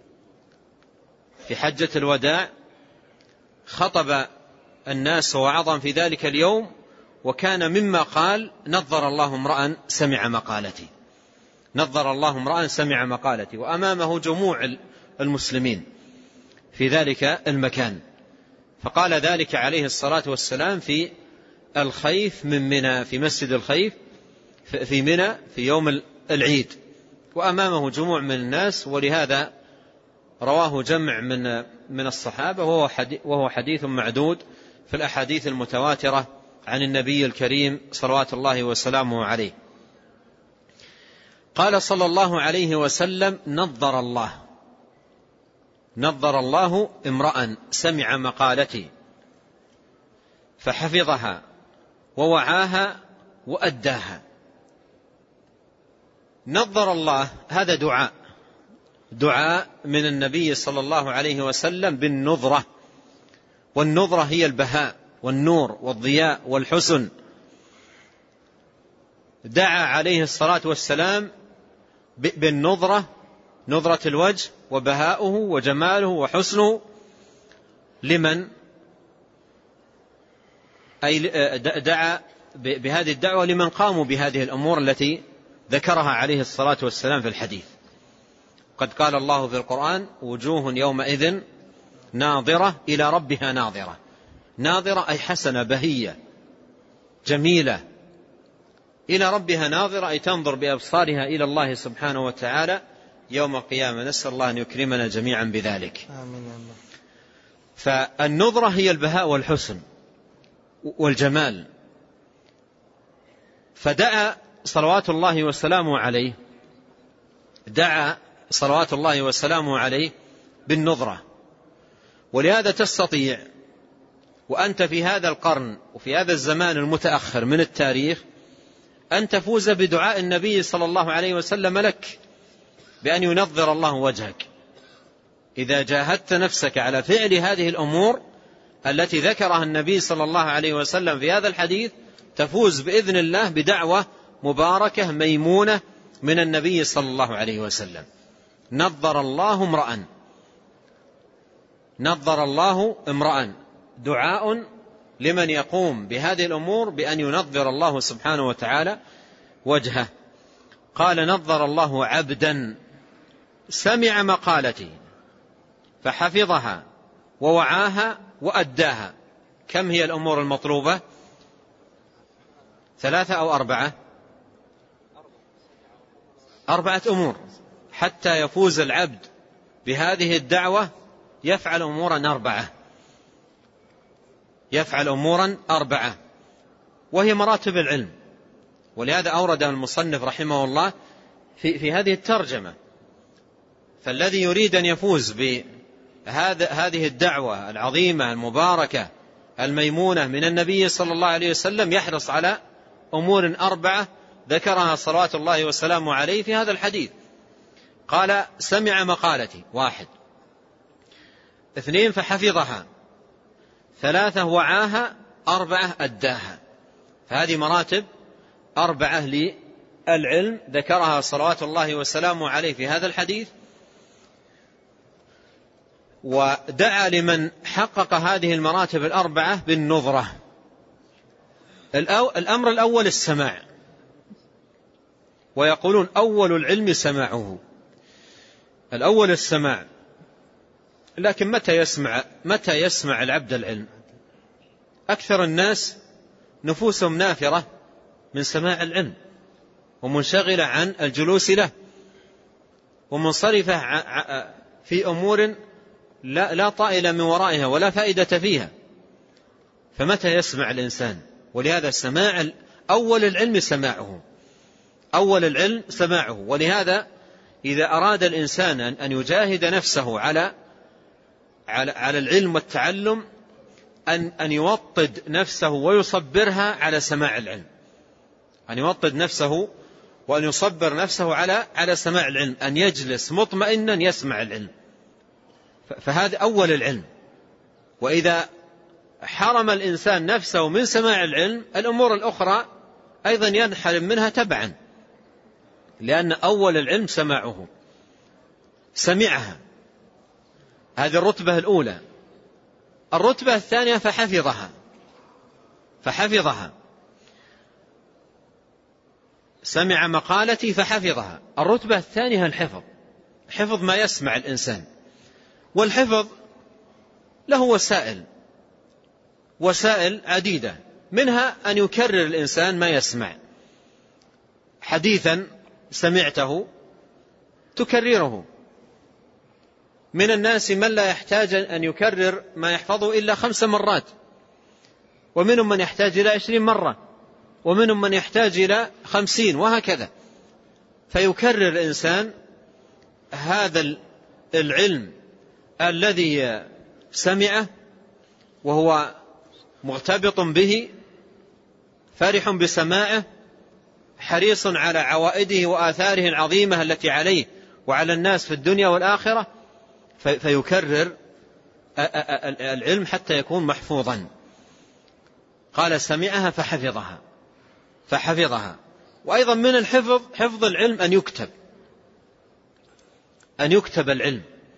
في حجة الوداع، خطب الناس ووعظهم في ذلك اليوم، وكان مما قال: نظر الله امرأ سمع مقالتي، نظر الله امرأ سمع مقالتي، وأمامه جموع المسلمين في ذلك المكان. فقال ذلك عليه الصلاة والسلام في الخيف من منى، في مسجد الخيف في منى في يوم العيد، وأمامه جموع من الناس. ولهذا رواه جمع من الصحابة، وهو حديث معدود في الأحاديث المتواترة عن النبي الكريم صلوات الله وسلامه عليه. قال صلى الله عليه وسلم: نظر الله امرأ سمع مقالتي فحفظها ووعاها وأداها. نظر الله، هذا دعاء من النبي صلى الله عليه وسلم بالنظرة، والنظرة هي البهاء والنور والضياء والحسن. دعا عليه الصلاة والسلام بالنظرة، نظرة الوجه وبهاؤه وجماله وحسنه لمن؟ أي دعا بهذه الدعوة لمن قاموا بهذه الأمور التي ذكرها عليه الصلاة والسلام في الحديث. قد قال الله في القرآن: وجوه يومئذ ناظرة إلى ربها ناظرة. ناظرة أي حسنة بهية جميلة، إلى ربها ناظرة أي تنظر بأبصارها إلى الله سبحانه وتعالى يوم القيامة. نسأل الله أن يكرمنا جميعا بذلك. آمين. فالنظرة هي البهاء والحسن والجمال. فدعا صلوات الله وسلامه عليه بالنظرة. ولهذا تستطيع وأنت في هذا القرن وفي هذا الزمان المتأخر من التاريخ أن تفوز بدعاء النبي صلى الله عليه وسلم لك بأن ينظر الله وجهك إذا جاهدت نفسك على فعل هذه الأمور التي ذكرها النبي صلى الله عليه وسلم في هذا الحديث. تفوز بإذن الله بدعوة مباركة ميمونة من النبي صلى الله عليه وسلم: نظر الله امرأ. دعاء لمن يقوم بهذه الأمور بأن ينظر الله سبحانه وتعالى وجهه. قال: نظر الله عبدا سمع مقالتي فحفظها ووعاها وأداها. كم هي الأمور المطلوبة؟ 3 أو 4؟ 4 أمور. حتى يفوز العبد بهذه الدعوة يفعل أمورا 4 وهي مراتب العلم. ولهذا أورد المصنف رحمه الله في هذه الترجمة. فالذي يريد أن يفوز بهذه الدعوة العظيمة المباركة الميمونة من النبي صلى الله عليه وسلم يحرص على أمور 4 ذكرها صلوات الله وسلامه عليه في هذا الحديث. قال: سمع مقالتي، 1. 2 فحفظها، 3 وعاها، 4 أداها. فهذه مراتب 4 للعلم ذكرها صلوات الله وسلامه عليه في هذا الحديث. ودعا لمن حقق هذه المراتب 4 بالنظرة. الأمر الأول السماع، ويقولون أول العلم سماعه. الأول السماع. لكن متى يسمع العبد العلم؟ أكثر الناس نفوسهم نافرة من سماع العلم ومنشغلة عن الجلوس له ومنصرفة في أمور لا طائل من ورائها ولا فائدة فيها. فمتى يسمع الإنسان؟ ولهذا أول العلم سماعه. ولهذا إذا أراد الإنسان أن يجاهد نفسه على العلم والتعلم أن يوطد نفسه ويصبرها على سماع العلم. أن يوطد نفسه وأن يصبر نفسه على سماع العلم، أن يجلس مطمئنا يسمع العلم. فهذا أول العلم. وإذا حرم الإنسان نفسه من سماع العلم الأمور الأخرى أيضا ينحرم منها تبعا، لأن أول العلم سماعه. سمعها، هذه الرتبة الأولى. الرتبة الثانية فحفظها. سمع مقالتي فحفظها. الرتبة الثانية الحفظ، حفظ ما يسمع الإنسان. والحفظ له وسائل عديدة، منها أن يكرر الإنسان ما يسمع. حديثا سمعته تكرره. من الناس من لا يحتاج أن يكرر ما يحفظه إلا 5 مرات، ومنهم من يحتاج إلى 20 مرة، ومنهم من يحتاج إلى 50، وهكذا. فيكرر الإنسان هذا العلم الذي سمعه وهو مرتبط به، فرح بسماعه، حريص على عوائده وآثاره العظيمة التي عليه وعلى الناس في الدنيا والآخرة، فيكرر العلم حتى يكون محفوظا. قال: سمعها فحفظها. وأيضا من الحفظ، حفظ العلم، أن يكتب العلم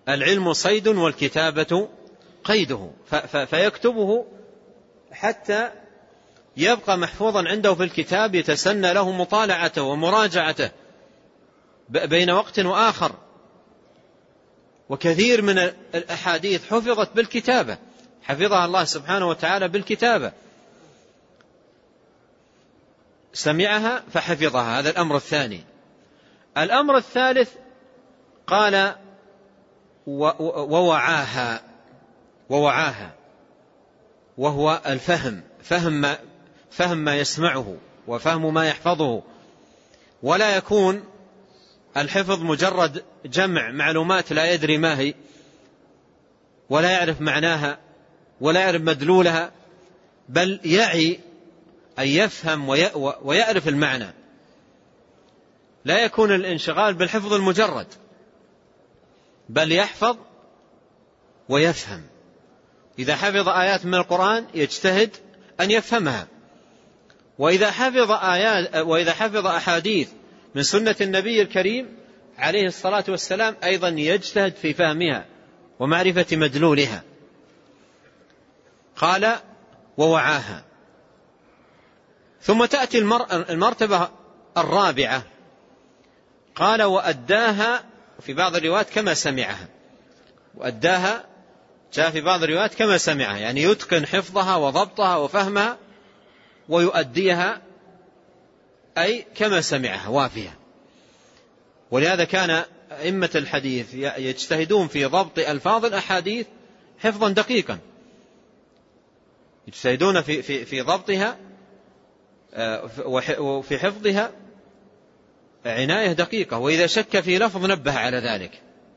العلم صيد والكتابة قيده، فيكتبه حتى يبقى محفوظا عنده في الكتاب، يتسنى له مطالعته ومراجعته بين وقت وآخر. وكثير من الأحاديث حفظت بالكتابة، حفظها الله سبحانه وتعالى بالكتابة، سمعها فحفظها. هذا الأمر الثاني. الأمر الثالث قال ووعاها، وهو الفهم، فهم ما يسمعه وفهم ما يحفظه. ولا يكون الحفظ مجرد جمع معلومات لا يدري ما هي، ولا يعرف معناها، ولا يعرف مدلولها، بل يعي أن يفهم ويعرف المعنى. لا يكون الانشغال بالحفظ المجرد، بل يحفظ ويفهم. إذا حفظ آيات من القرآن يجتهد أن يفهمها، وإذا حفظ أحاديث من سنة النبي الكريم عليه الصلاة والسلام أيضا يجتهد في فهمها ومعرفة مدلولها. قال ووعاها. ثم تأتي المرتبة الرابعة، قال وأداها في بعض الروايات كما سمعها. وأداها جاء في بعض الروايات كما سمعها، يعني يتقن حفظها وضبطها وفهمها ويؤديها، أي كما سمعها وافية. ولهذا كان أئمة الحديث يجتهدون في ضبط ألفاظ الأحاديث حفظا دقيقا، يجتهدون في ضبطها وفي حفظها عناية دقيقة. وإذا شك في لفظ نبه على ذلك،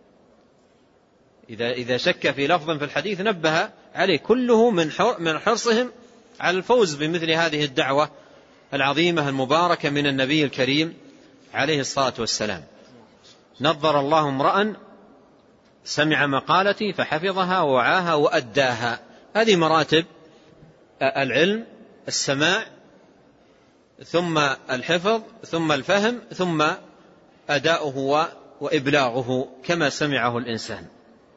إذا شك في لفظ في الحديث نبه عليه، كله من حرصهم على الفوز بمثل هذه الدعوة العظيمة المباركة من النبي الكريم عليه الصلاة والسلام. نظر الله امرأ سمع مقالتي فحفظها ووعاها وأداها. هذه مراتب العلم: السماع، ثم الحفظ، ثم الفهم، ثم أداؤه وإبلاغه كما سمعه الإنسان.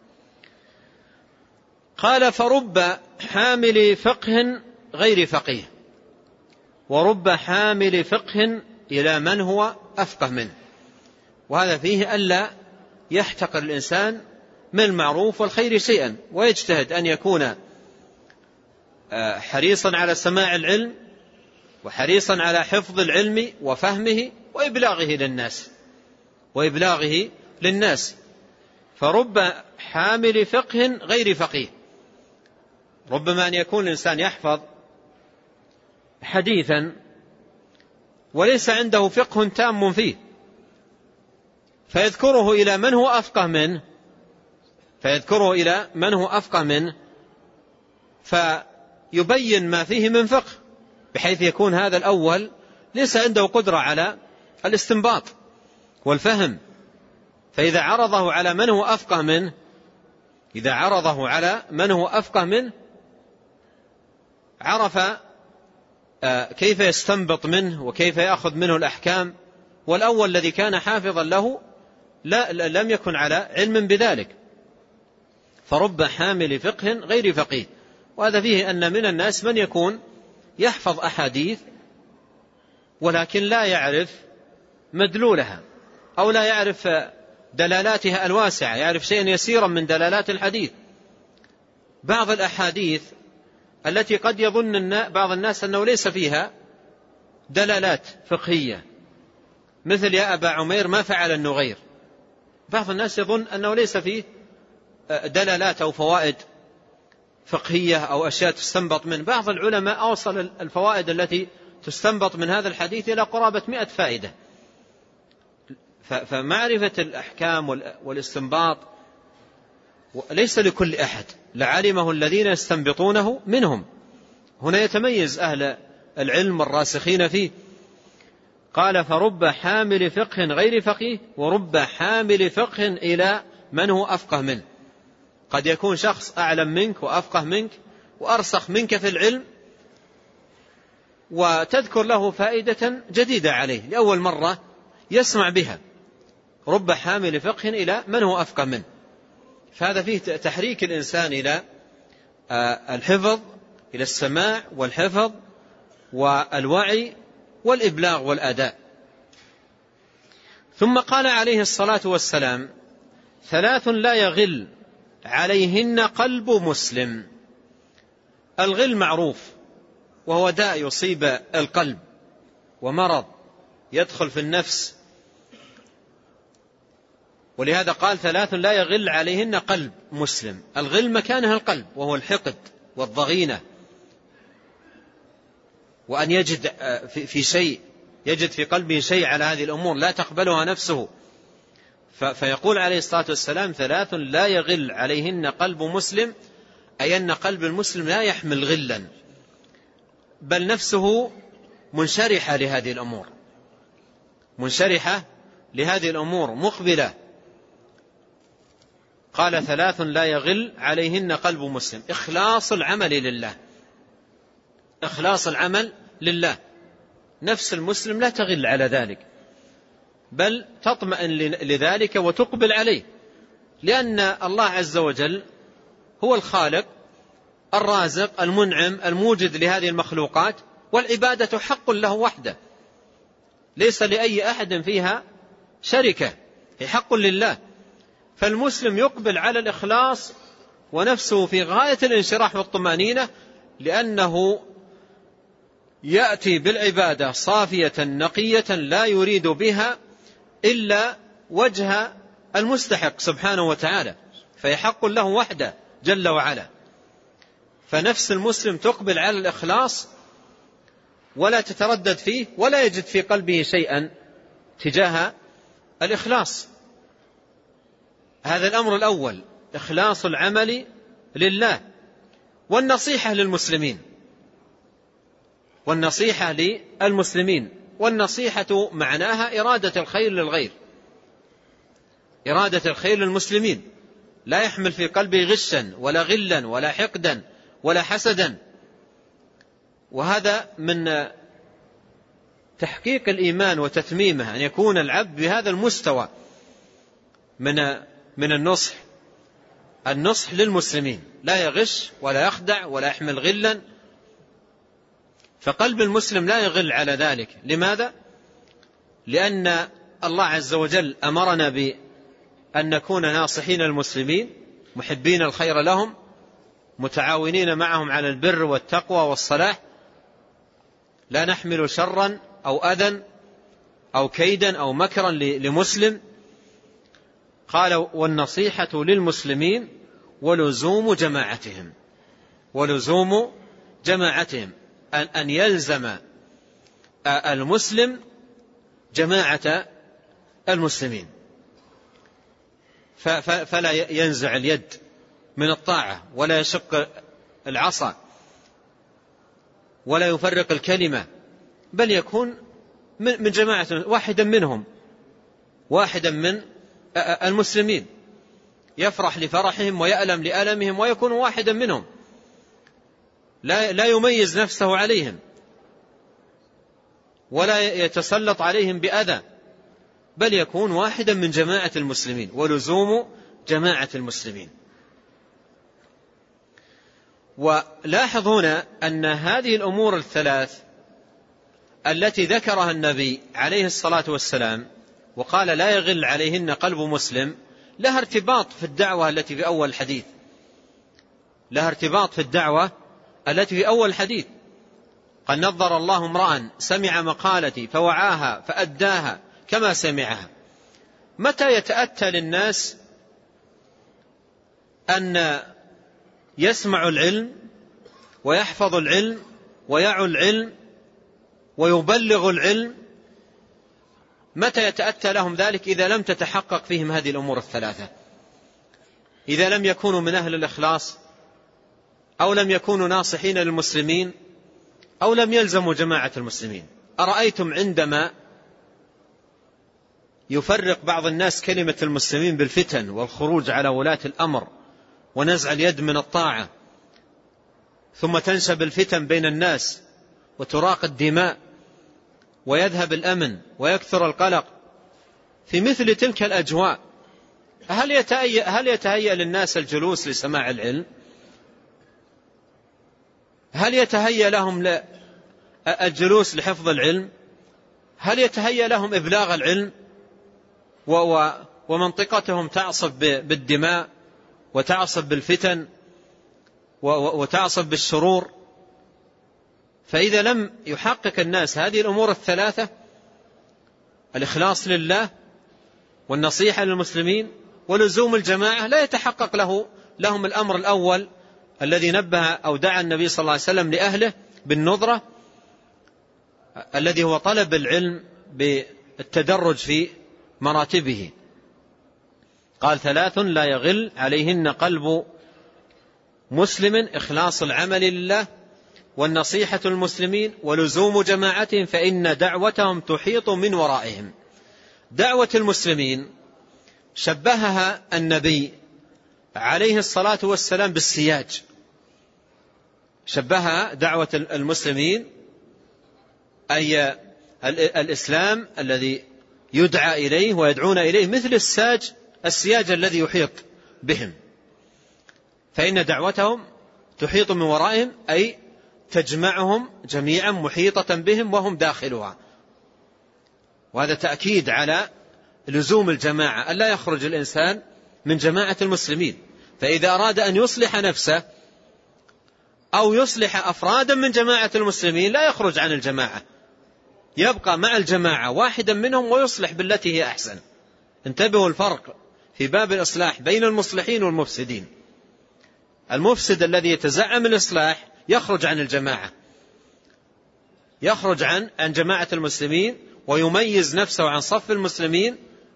قال فرب حامل فقه غير فقيه، ورب حامل فقه إلى من هو أفقه منه. وهذا فيه ألا يحتقر الإنسان من المعروف والخير شيئا، ويجتهد أن يكون حريصا على سماع العلم، وحريصا على حفظ العلم وفهمه وإبلاغه للناس. فرب حامل فقه غير فقيه، ربما أن يكون الإنسان يحفظ حديثا وليس عنده فقه تام فيه، فيذكره إلى من هو أفقه منه، فيبين ما فيه من فقه، بحيث يكون هذا الأول ليس عنده قدرة على الاستنباط والفهم. فإذا عرضه على من هو أفقه منه عرف كيف يستنبط منه وكيف يأخذ منه الأحكام. والأول الذي كان حافظا له لم يكن على علم بذلك. فرب حامل فقه غير فقيه. وهذا فيه أن من الناس من يكون يحفظ أحاديث ولكن لا يعرف مدلولها، أو لا يعرف دلالاتها الواسعة، يعرف شيئا يسيرا من دلالات الحديث. بعض الأحاديث التي قد يظن بعض الناس أنه ليس فيها دلالات فقهية، مثل يا أبا عمير ما فعل النغير، بعض الناس يظن أنه ليس فيه دلالات أو فوائد فقهية أو أشياء تستنبط من. بعض العلماء أوصل الفوائد التي تستنبط من هذا الحديث إلى قرابة 100 فائدة. فمعرفة الأحكام والاستنباط ليس لكل أحد، لعلمه الذين يستنبطونه منهم. هنا يتميز أهل العلم الراسخين فيه. قال فرب حامل فقه غير فقيه، ورب حامل فقه إلى من هو أفقه منه. قد يكون شخص أعلم منك وأفقه منك وأرسخ منك في العلم، وتذكر له فائدة جديدة عليه لأول مرة يسمع بها. رب حامل فقه إلى من هو أفقه منه، فهذا فيه تحريك الإنسان إلى الحفظ، إلى السماع والحفظ والوعي والإبلاغ والأداء. ثم قال عليه الصلاة والسلام: 3 لا يغل عليهن قلب مسلم. الغل معروف، وهو داء يصيب القلب ومرض يدخل في النفس، ولهذا قال: 3 لا يغل عليهن قلب مسلم. الغل مكانها القلب، وهو الحقد والضغينة، وأن يجد في شيء، يجد في قلبه شيء على هذه الأمور لا تقبلها نفسه. فيقول عليه الصلاة والسلام: 3 لا يغل عليهن قلب مسلم، أي أن قلب المسلم لا يحمل غلا، بل نفسه منشرحة لهذه الأمور، منشرحة لهذه الأمور، مقبلة. قال: 3 لا يغل عليهن قلب مسلم. إخلاص العمل لله، إخلاص العمل لله. نفس المسلم لا تغل على ذلك، بل تطمئن لذلك وتقبل عليه، لأن الله عز وجل هو الخالق الرازق المنعم الموجد لهذه المخلوقات، والعبادة حق له وحده، ليس لأي أحد فيها شركة، هي حق لله. فالمسلم يقبل على الإخلاص ونفسه في غاية الانشراح والطمأنينة، لأنه يأتي بالعبادة صافية نقية لا يريد بها إلا وجه المستحق سبحانه وتعالى، فيحق له وحده جل وعلا. فنفس المسلم تقبل على الإخلاص ولا تتردد فيه، ولا يجد في قلبه شيئا تجاه الإخلاص. هذا الأمر الأول، إخلاص العمل لله. والنصيحة للمسلمين، والنصيحة للمسلمين، والنصيحة معناها إرادة الخير للغير، إرادة الخير للمسلمين، لا يحمل في قلبه غشا ولا غلا ولا حقدا ولا حسدا. وهذا من تحقيق الإيمان وتتميمه، أن يكون العبد بهذا المستوى من النصح للمسلمين، لا يغش ولا يخدع ولا يحمل غلا. فقلب المسلم لا يغل على ذلك. لماذا؟ لأن الله عز وجل أمرنا بأن نكون ناصحين المسلمين، محبين الخير لهم، متعاونين معهم على البر والتقوى والصلاح، لا نحمل شرا أو أذى أو كيدا أو مكرا لمسلم. قال: والنصيحة للمسلمين ولزوم جماعتهم، ولزوم جماعتهم، أن يلزم المسلم جماعة المسلمين، فلا ينزع اليد من الطاعة، ولا يشق العصا، ولا يفرق الكلمة، بل يكون من جماعة، واحدا منهم، واحدا من المسلمين، يفرح لفرحهم ويألم لألمهم، ويكون واحدا منهم، لا يميز نفسه عليهم، ولا يتسلط عليهم بأذى، بل يكون واحدا من جماعة المسلمين، ولزوم جماعة المسلمين. ولاحظ هنا أن هذه الأمور الثلاث التي ذكرها النبي عليه الصلاة والسلام وقال: لا يغل عليهن قلب مسلم، لها ارتباط في الدعوة التي في أول الحديث، لها ارتباط في الدعوة التي في أول الحديث. قد نظر الله امرأ سمع مقالتي فوعاها فأداها كما سمعها. متى يتأتى للناس أن يسمع العلم ويحفظ العلم ويعو العلم ويبلغ العلم؟ متى يتأتى لهم ذلك؟ إذا لم تتحقق فيهم هذه الأمور الثلاثة، إذا لم يكونوا من أهل الإخلاص، أو لم يكونوا ناصحين للمسلمين، أو لم يلزموا جماعة المسلمين. أرأيتم عندما يفرق بعض الناس كلمة المسلمين بالفتن والخروج على ولاة الأمر ونزع اليد من الطاعة، ثم تنشب الفتن بين الناس وتراق الدماء ويذهب الأمن ويكثر القلق، في مثل تلك الأجواء هل يتهيأ للناس الجلوس لسماع العلم؟ هل يتهيأ لهم الجلوس لحفظ العلم؟ هل يتهيأ لهم إبلاغ العلم؟ ومنطقتهم تعصف بالدماء وتعصف بالفتن وتعصف بالشرور. فإذا لم يحقق الناس هذه الأمور الثلاثة، الإخلاص لله والنصيحة للمسلمين ولزوم الجماعة، لا يتحقق لهم الأمر الأول الذي نبه أو دعا النبي صلى الله عليه وسلم لأهله بالنظرة، الذي هو طلب العلم بالتدرج في مراتبه. قال: 3 لا يغل عليهن قلب مسلم: إخلاص العمل لله، والنصيحة للمسلمين، ولزوم جماعتهم، فإن دعوتهم تحيط من ورائهم. دعوة المسلمين شبهها النبي عليه الصلاة والسلام بالسياج، شبهها دعوة المسلمين أي الإسلام الذي يدعى إليه ويدعون إليه مثل السياج الذي يحيط بهم. فإن دعوتهم تحيط من ورائهم أي تجمعهم جميعا محيطة بهم وهم داخلها. وهذا تأكيد على لزوم الجماعة، ألا يخرج الإنسان من جماعة المسلمين. فإذا أراد أن يصلح نفسه أو يصلح أفرادا من جماعة المسلمين لا يخرج عن الجماعة، يبقى مع الجماعة واحدا منهم ويصلح بالتي هي أحسن. انتبهوا الفرق في باب الإصلاح بين المصلحين والمفسدين. المفسد الذي يتزعم الإصلاح يخرج عن الجماعة، يخرج عن جماعة المسلمين ويميز نفسه عن صف المسلمين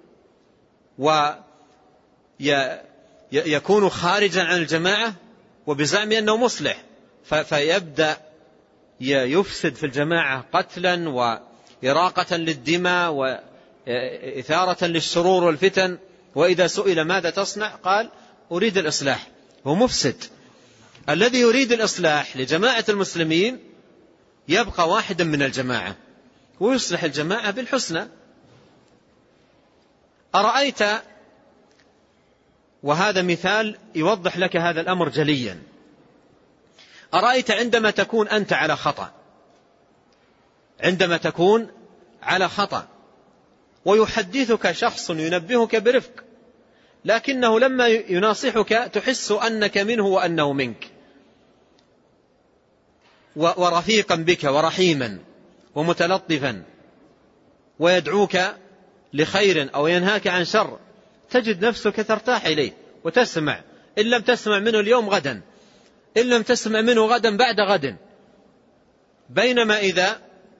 ويكون خارجا عن الجماعة وبزعم أنه مصلح، فيبدأ يفسد في الجماعة قتلا وإراقة للدماء وإثارة للشرور والفتن. وإذا سئل ماذا تصنع قال: أريد الإصلاح. هو مفسد. الذي يريد الإصلاح لجماعة المسلمين يبقى واحدا من الجماعة ويصلح الجماعة بالحسنى. أرأيت، وهذا مثال يوضح لك هذا الأمر جليا، أرأيت عندما تكون أنت على خطأ، عندما تكون على خطأ ويحدثك شخص ينبهك برفق، لكنه لما يناصحك تحس أنك منه وأنه منك، ورفيقا بك ورحيما ومتلطفا، ويدعوك لخير أو ينهاك عن شر، تجد نفسك ترتاح إليه وتسمع، إن لم تسمع منه اليوم غدا، إن لم تسمع منه غدا بعد غد. بينما إذا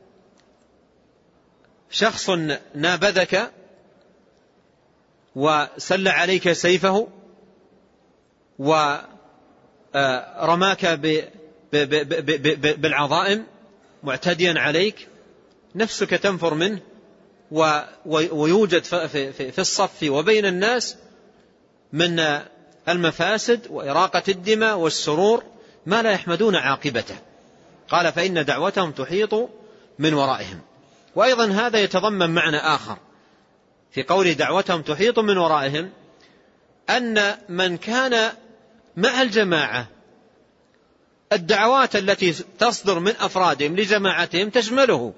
شخص نابذك وسل عليك سيفه ورماك بالعظائم معتديا عليك، نفسك تنفر منه ويوجد في الصف وبين الناس من المفاسد وإراقة الدماء والسرور ما لا يحمدون عاقبته. قال: فإن دعوتهم تحيط من ورائهم. وأيضا هذا يتضمن معنى آخر في قول دعوتهم تحيط من ورائهم، أن من كان مع الجماعة الدعوات التي تصدر من أفرادهم لجماعتهم تشمله.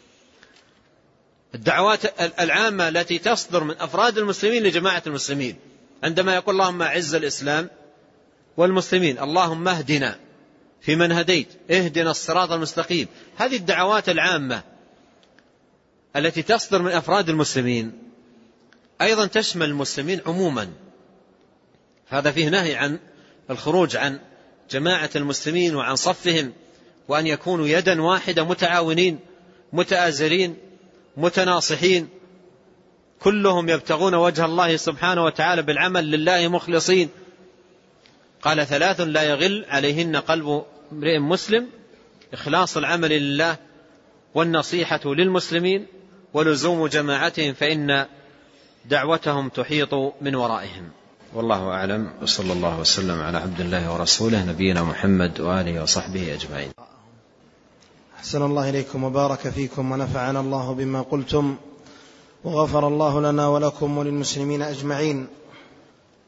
الدعوات العامة التي تصدر من أفراد المسلمين لجماعة المسلمين، عندما يقول: اللهم أعز الإسلام والمسلمين، اللهم اهدنا فيمن هديت، اهدنا الصراط المستقيم، هذه الدعوات العامة التي تصدر من أفراد المسلمين أيضا تشمل المسلمين عموما. هذا فيه نهي عن الخروج عن جماعة المسلمين وعن صفهم، وأن يكونوا يدا واحدة متعاونين متآزرين متناصحين، كلهم يبتغون وجه الله سبحانه وتعالى بالعمل لله مخلصين. قال: 3 لا يغل عليهن قلب امرئ مسلم: إخلاص العمل لله، والنصيحة للمسلمين، ولزوم جماعتهم، فإن دعوتهم تحيط من ورائهم. والله أعلم، وصلى الله وسلم على عبد الله ورسوله نبينا محمد وآله وصحبه أجمعين. أحسن الله إليكم وبارك فيكم ونفعنا الله بما قلتم، وغفر الله لنا ولكم وللمسلمين أجمعين.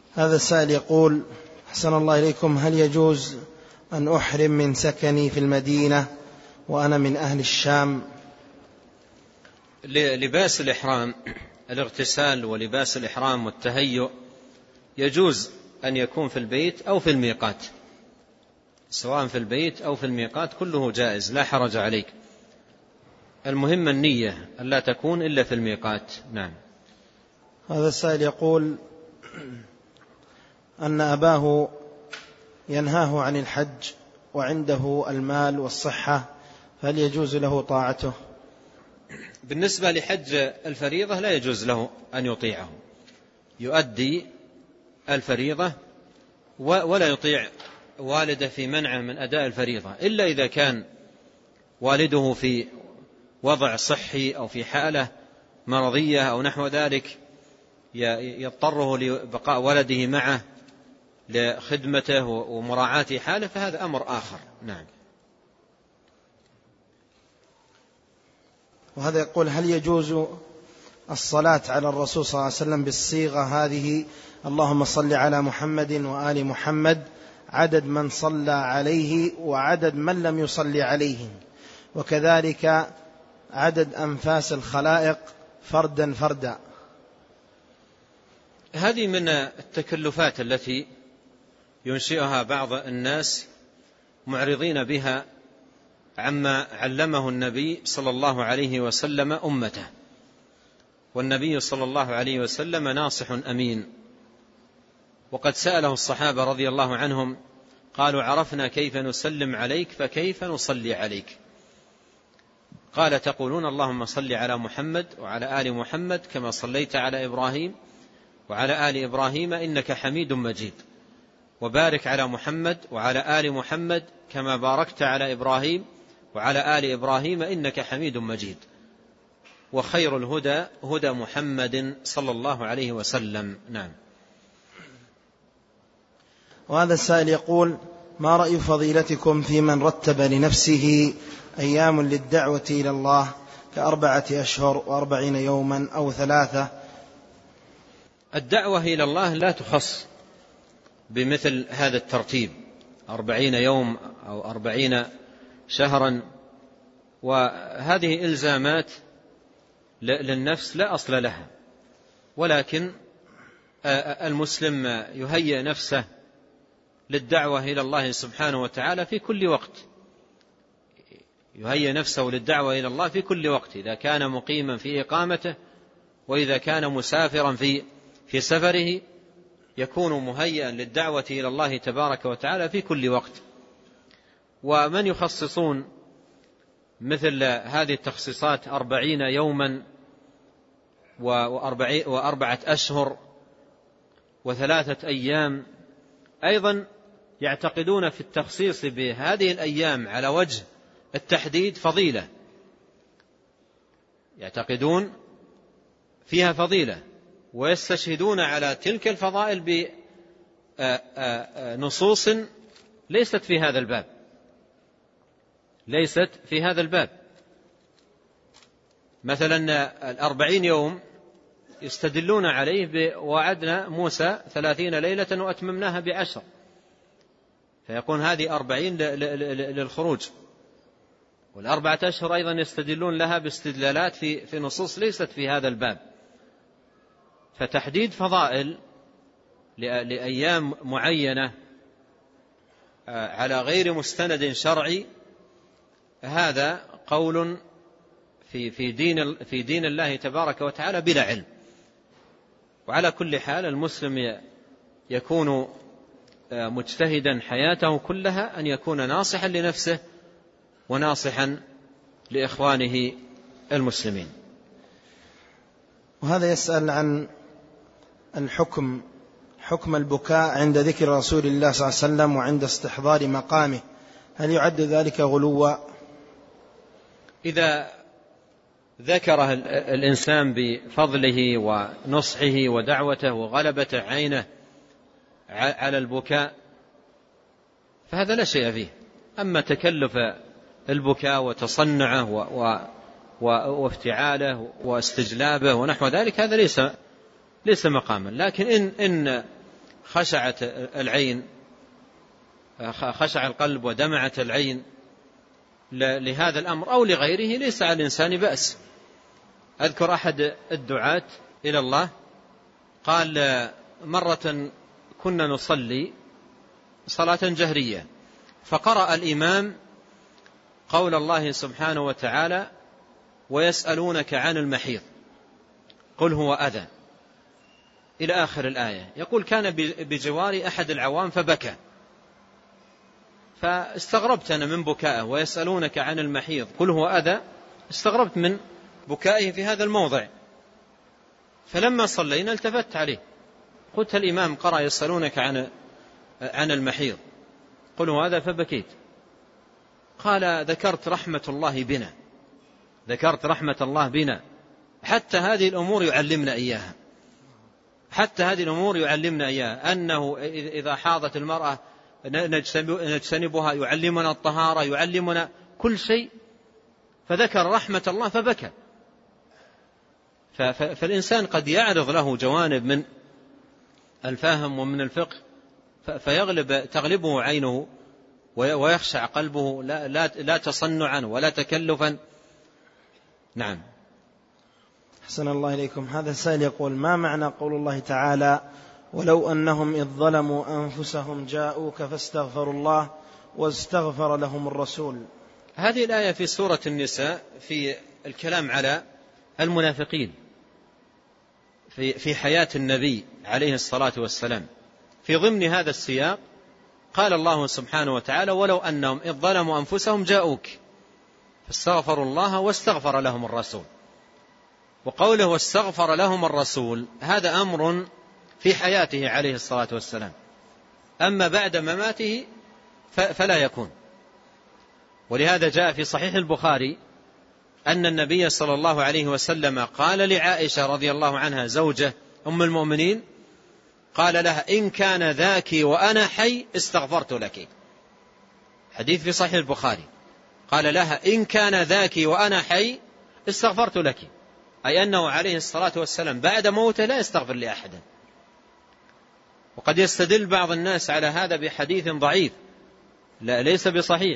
هذا السائل يقول: أحسن الله إليكم، هل يجوز أن أحرم من سكني في المدينة وأنا من أهل الشام؟ لباس الإحرام، الاغتسال ولباس الإحرام والتهيؤ يجوز أن يكون في البيت أو في الميقات، سواء في البيت أو في الميقات كله جائز، لا حرج عليك. المهم النية ألا تكون إلا في الميقات. نعم. هذا السائل يقول أن أباه ينهاه عن الحج وعنده المال والصحة، فهل يجوز له طاعته؟ بالنسبة لحج الفريضة لا يجوز له أن يطيعه، يؤدي الفريضة ولا يطيع والده في منعه من أداء الفريضة، إلا إذا كان والده في وضع صحي أو في حالة مرضية أو نحو ذلك يضطره لبقاء ولده معه لخدمته ومراعاة حاله، فهذا أمر آخر. نعم. وهذا يقول: هل يجوز الصلاة على الرسول صلى الله عليه وسلم بالصيغة هذه: اللهم صل على محمد وآل محمد، عدد من صلى عليه وعدد من لم يصلي عليه، وكذلك عدد أنفاس الخلائق فردا فردا؟ هذه من التكلفات التي ينشئها بعض الناس معرضين بها عما علمه النبي صلى الله عليه وسلم أمته، والنبي صلى الله عليه وسلم ناصح أمين، وقد سأله الصحابة رضي الله عنهم قالوا: عرفنا كيف نسلم عليك فكيف نصلي عليك؟ قال: تقولون اللهم صل على محمد وعلى آل محمد كما صليت على إبراهيم وعلى آل إبراهيم إنك حميد مجيد، وبارك على محمد وعلى آل محمد كما باركت على إبراهيم وعلى آل إبراهيم إنك حميد مجيد، وخير الهدى هدى محمد صلى الله عليه وسلم. نعم. وهذا السائل يقول: ما رأي فضيلتكم في من رتب لنفسه أيام للدعوة إلى الله ك4 أشهر و40 يوما أو 3؟ الدعوة إلى الله لا تخص بمثل هذا الترتيب، 40 يوم أو 40 شهرا، وهذه إلزامات للنفس لا أصل لها، ولكن المسلم يهيئ نفسه للدعوة إلى الله سبحانه وتعالى في كل وقت، يهيئ نفسه للدعوة إلى الله في كل وقت، إذا كان مقيما في إقامته وإذا كان مسافرا في سفره يكون مهيئا للدعوة إلى الله تبارك وتعالى في كل وقت. ومن يخصصون مثل هذه التخصيصات 40 يوما و4 أشهر و3 أيام أيضا يعتقدون في التخصيص بهذه الأيام على وجه التحديد فضيلة، يعتقدون فيها فضيلة ويستشهدون على تلك الفضائل بنصوص ليست في هذا الباب، ليست في هذا الباب. مثلا 40 يوم يستدلون عليه بوعدنا موسى 30 ليلة وأتممناها ب10، فيكون هذه 40 للخروج. وال4 أشهر أيضا يستدلون لها باستدلالات في نصوص ليست في هذا الباب. فتحديد فضائل لأيام معينة على غير مستند شرعي هذا قول في دين الله تبارك وتعالى بلا علم. وعلى كل حال المسلم يكون مجتهدا حياته كلها أن يكون ناصحا لنفسه وناصحا لإخوانه المسلمين. وهذا يسأل عن حكم البكاء عند ذكر رسول الله صلى الله عليه وسلم وعند استحضار مقامه، هل يعد ذلك غلوا؟ إذا ذكره الإنسان بفضله ونصحه ودعوته وغلبة عينه على البكاء فهذا لا شيء فيه. أما تكلف البكاء وتصنعه وافتعاله واستجلابه ونحو ذلك هذا ليس مقاما. لكن إن خشعت العين، خشع القلب ودمعت العين لهذا الأمر أو لغيره ليس على الإنسان بأس. أذكر أحد الدعاة إلى الله قال مرة كنا نصلي صلاة جهرية فقرأ الإمام قول الله سبحانه وتعالى ويسألونك عن المحيض قل هو أذى إلى آخر الآية. يقول كان بجواري أحد العوام فبكى، فاستغربت أنا من بكائه ويسألونك عن المحيض قل هو أذى، استغربت من بكائه في هذا الموضع. فلما صلينا التفت عليه قلت الإمام قرأ يسألونك عن المحيض قل هو أذى فبكيت. قال ذكرت رحمة الله بنا، ذكرت رحمة الله بنا، حتى هذه الأمور يعلمنا إياها، حتى هذه الأمور يعلمنا إياها، أنه إذا حاضت المرأة نجتنبها، يعلمنا الطهارة، يعلمنا كل شيء. فذكر رحمة الله فبكى. فالإنسان قد يعرض له جوانب من الفهم ومن الفقه تغلبه عينه ويخشع قلبه لا تصنعا ولا تكلفا. نعم. أحسن الله إليكم. هذا السائل يقول ما معنى قول الله تعالى ولو أنهم إذ ظلموا أنفسهم جاءوك فاستغفروا الله واستغفر لهم الرسول؟ هذه الآية في سورة النساء في الكلام على المنافقين في حياة النبي عليه الصلاة والسلام. في ضمن هذا السياق قال الله سبحانه وتعالى ولو أنهم إذ ظلموا أنفسهم جاءوك فاستغفروا الله واستغفر لهم الرسول. وقوله واستغفر لهم الرسول هذا أمر في حياته عليه الصلاة والسلام، أما بعد مماته فلا يكون. ولهذا جاء في صحيح البخاري أن النبي صلى الله عليه وسلم قال لعائشة رضي الله عنها زوجة أم المؤمنين قال لها إن كان ذاك وأنا حي استغفرت لك. حديث في صحيح البخاري. قال لها إن كان ذاك وأنا حي استغفرت لك، أي أنه عليه الصلاة والسلام بعد موته لا يستغفر لأحد. وقد يستدل بعض الناس على هذا بحديث ضعيف ليس بصحيح،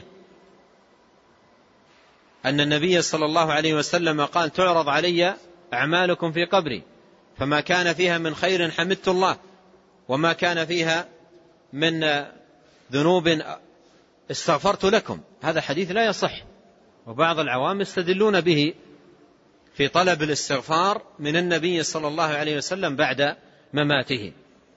أن النبي صلى الله عليه وسلم قال تعرض علي أعمالكم في قبري فما كان فيها من خير حمدت الله وما كان فيها من ذنوب استغفرت لكم. هذا حديث لا يصح، وبعض العوام يستدلون به في طلب الاستغفار من النبي صلى الله عليه وسلم بعد مماته.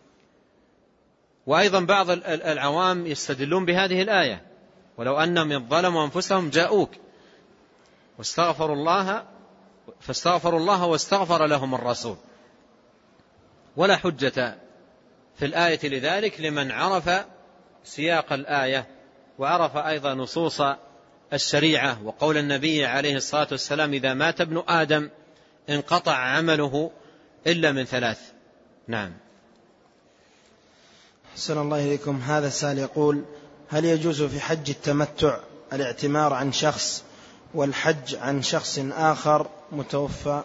وأيضا بعض العوام يستدلون بهذه الآية ولو أنهم يظلموا أنفسهم جاءوك فاستغفروا الله واستغفر لهم الرسول. ولا حجة في الآية لذلك لمن عرف سياق الآية وعرف أيضا نصوص الشريعة وقول النبي عليه الصلاة والسلام إذا مات ابن آدم انقطع عمله إلا من ثلاث. نعم. أحسن الله إليكم. هذا السائل يقول هل يجوز في حج التمتع الاعتمار عن شخص والحج عن شخص آخر متوفى؟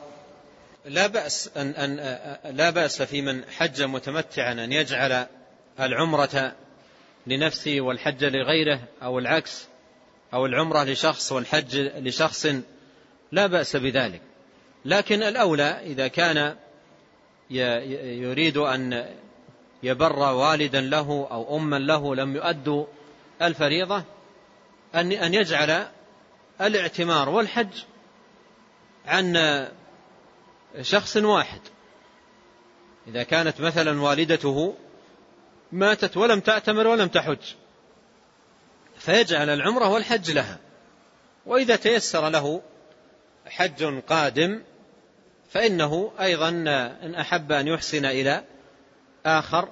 لا بأس في من حج متمتعا أن يجعل العمرة لنفسه والحج لغيره أو العكس، أو العمرة لشخص والحج لشخص، لا بأس بذلك. لكن الأولى إذا كان يريد أن يبر والدا له أو أما له لم يؤدوا الفريضة أن يجعل الاعتمار والحج عن شخص واحد. إذا كانت مثلا والدته ماتت ولم تعتمر ولم تحج فيجعل العمرة والحج لها، وإذا تيسر له حج قادم فإنه أيضا إن أحب أن يحسن إلى آخر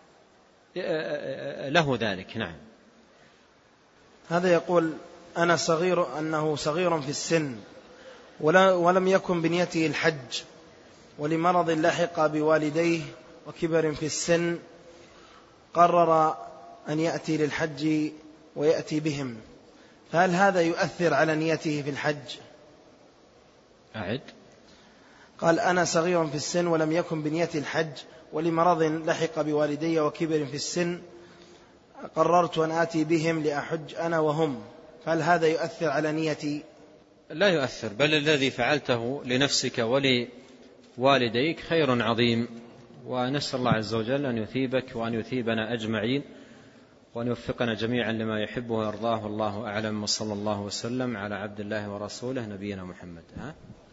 له ذلك. نعم. هذا يقول أنه صغير في السن ولم يكن بنيته الحج ولمرض لحق بوالديه وكبر في السن قرر أن يأتي للحج ويأتي بهم، فهل هذا يؤثر على نيته في الحج؟ أعد. قال: أنا صغير في السن ولم يكن بنية الحج، ولمرض لحق بوالدي وكبر في السن قررت أن آتي بهم لأحج أنا وهم، فهل هذا يؤثر على نيتي؟ لا يؤثر، بل الذي فعلته لنفسك ولوالديك خير عظيم، ونسأل الله عز وجل أن يثيبك وأن يثيبنا أجمعين وأن يوفقنا جميعا لما يحبه ويرضاه، والله أعلم، وصلى الله وسلم على عبد الله ورسوله نبينا محمد.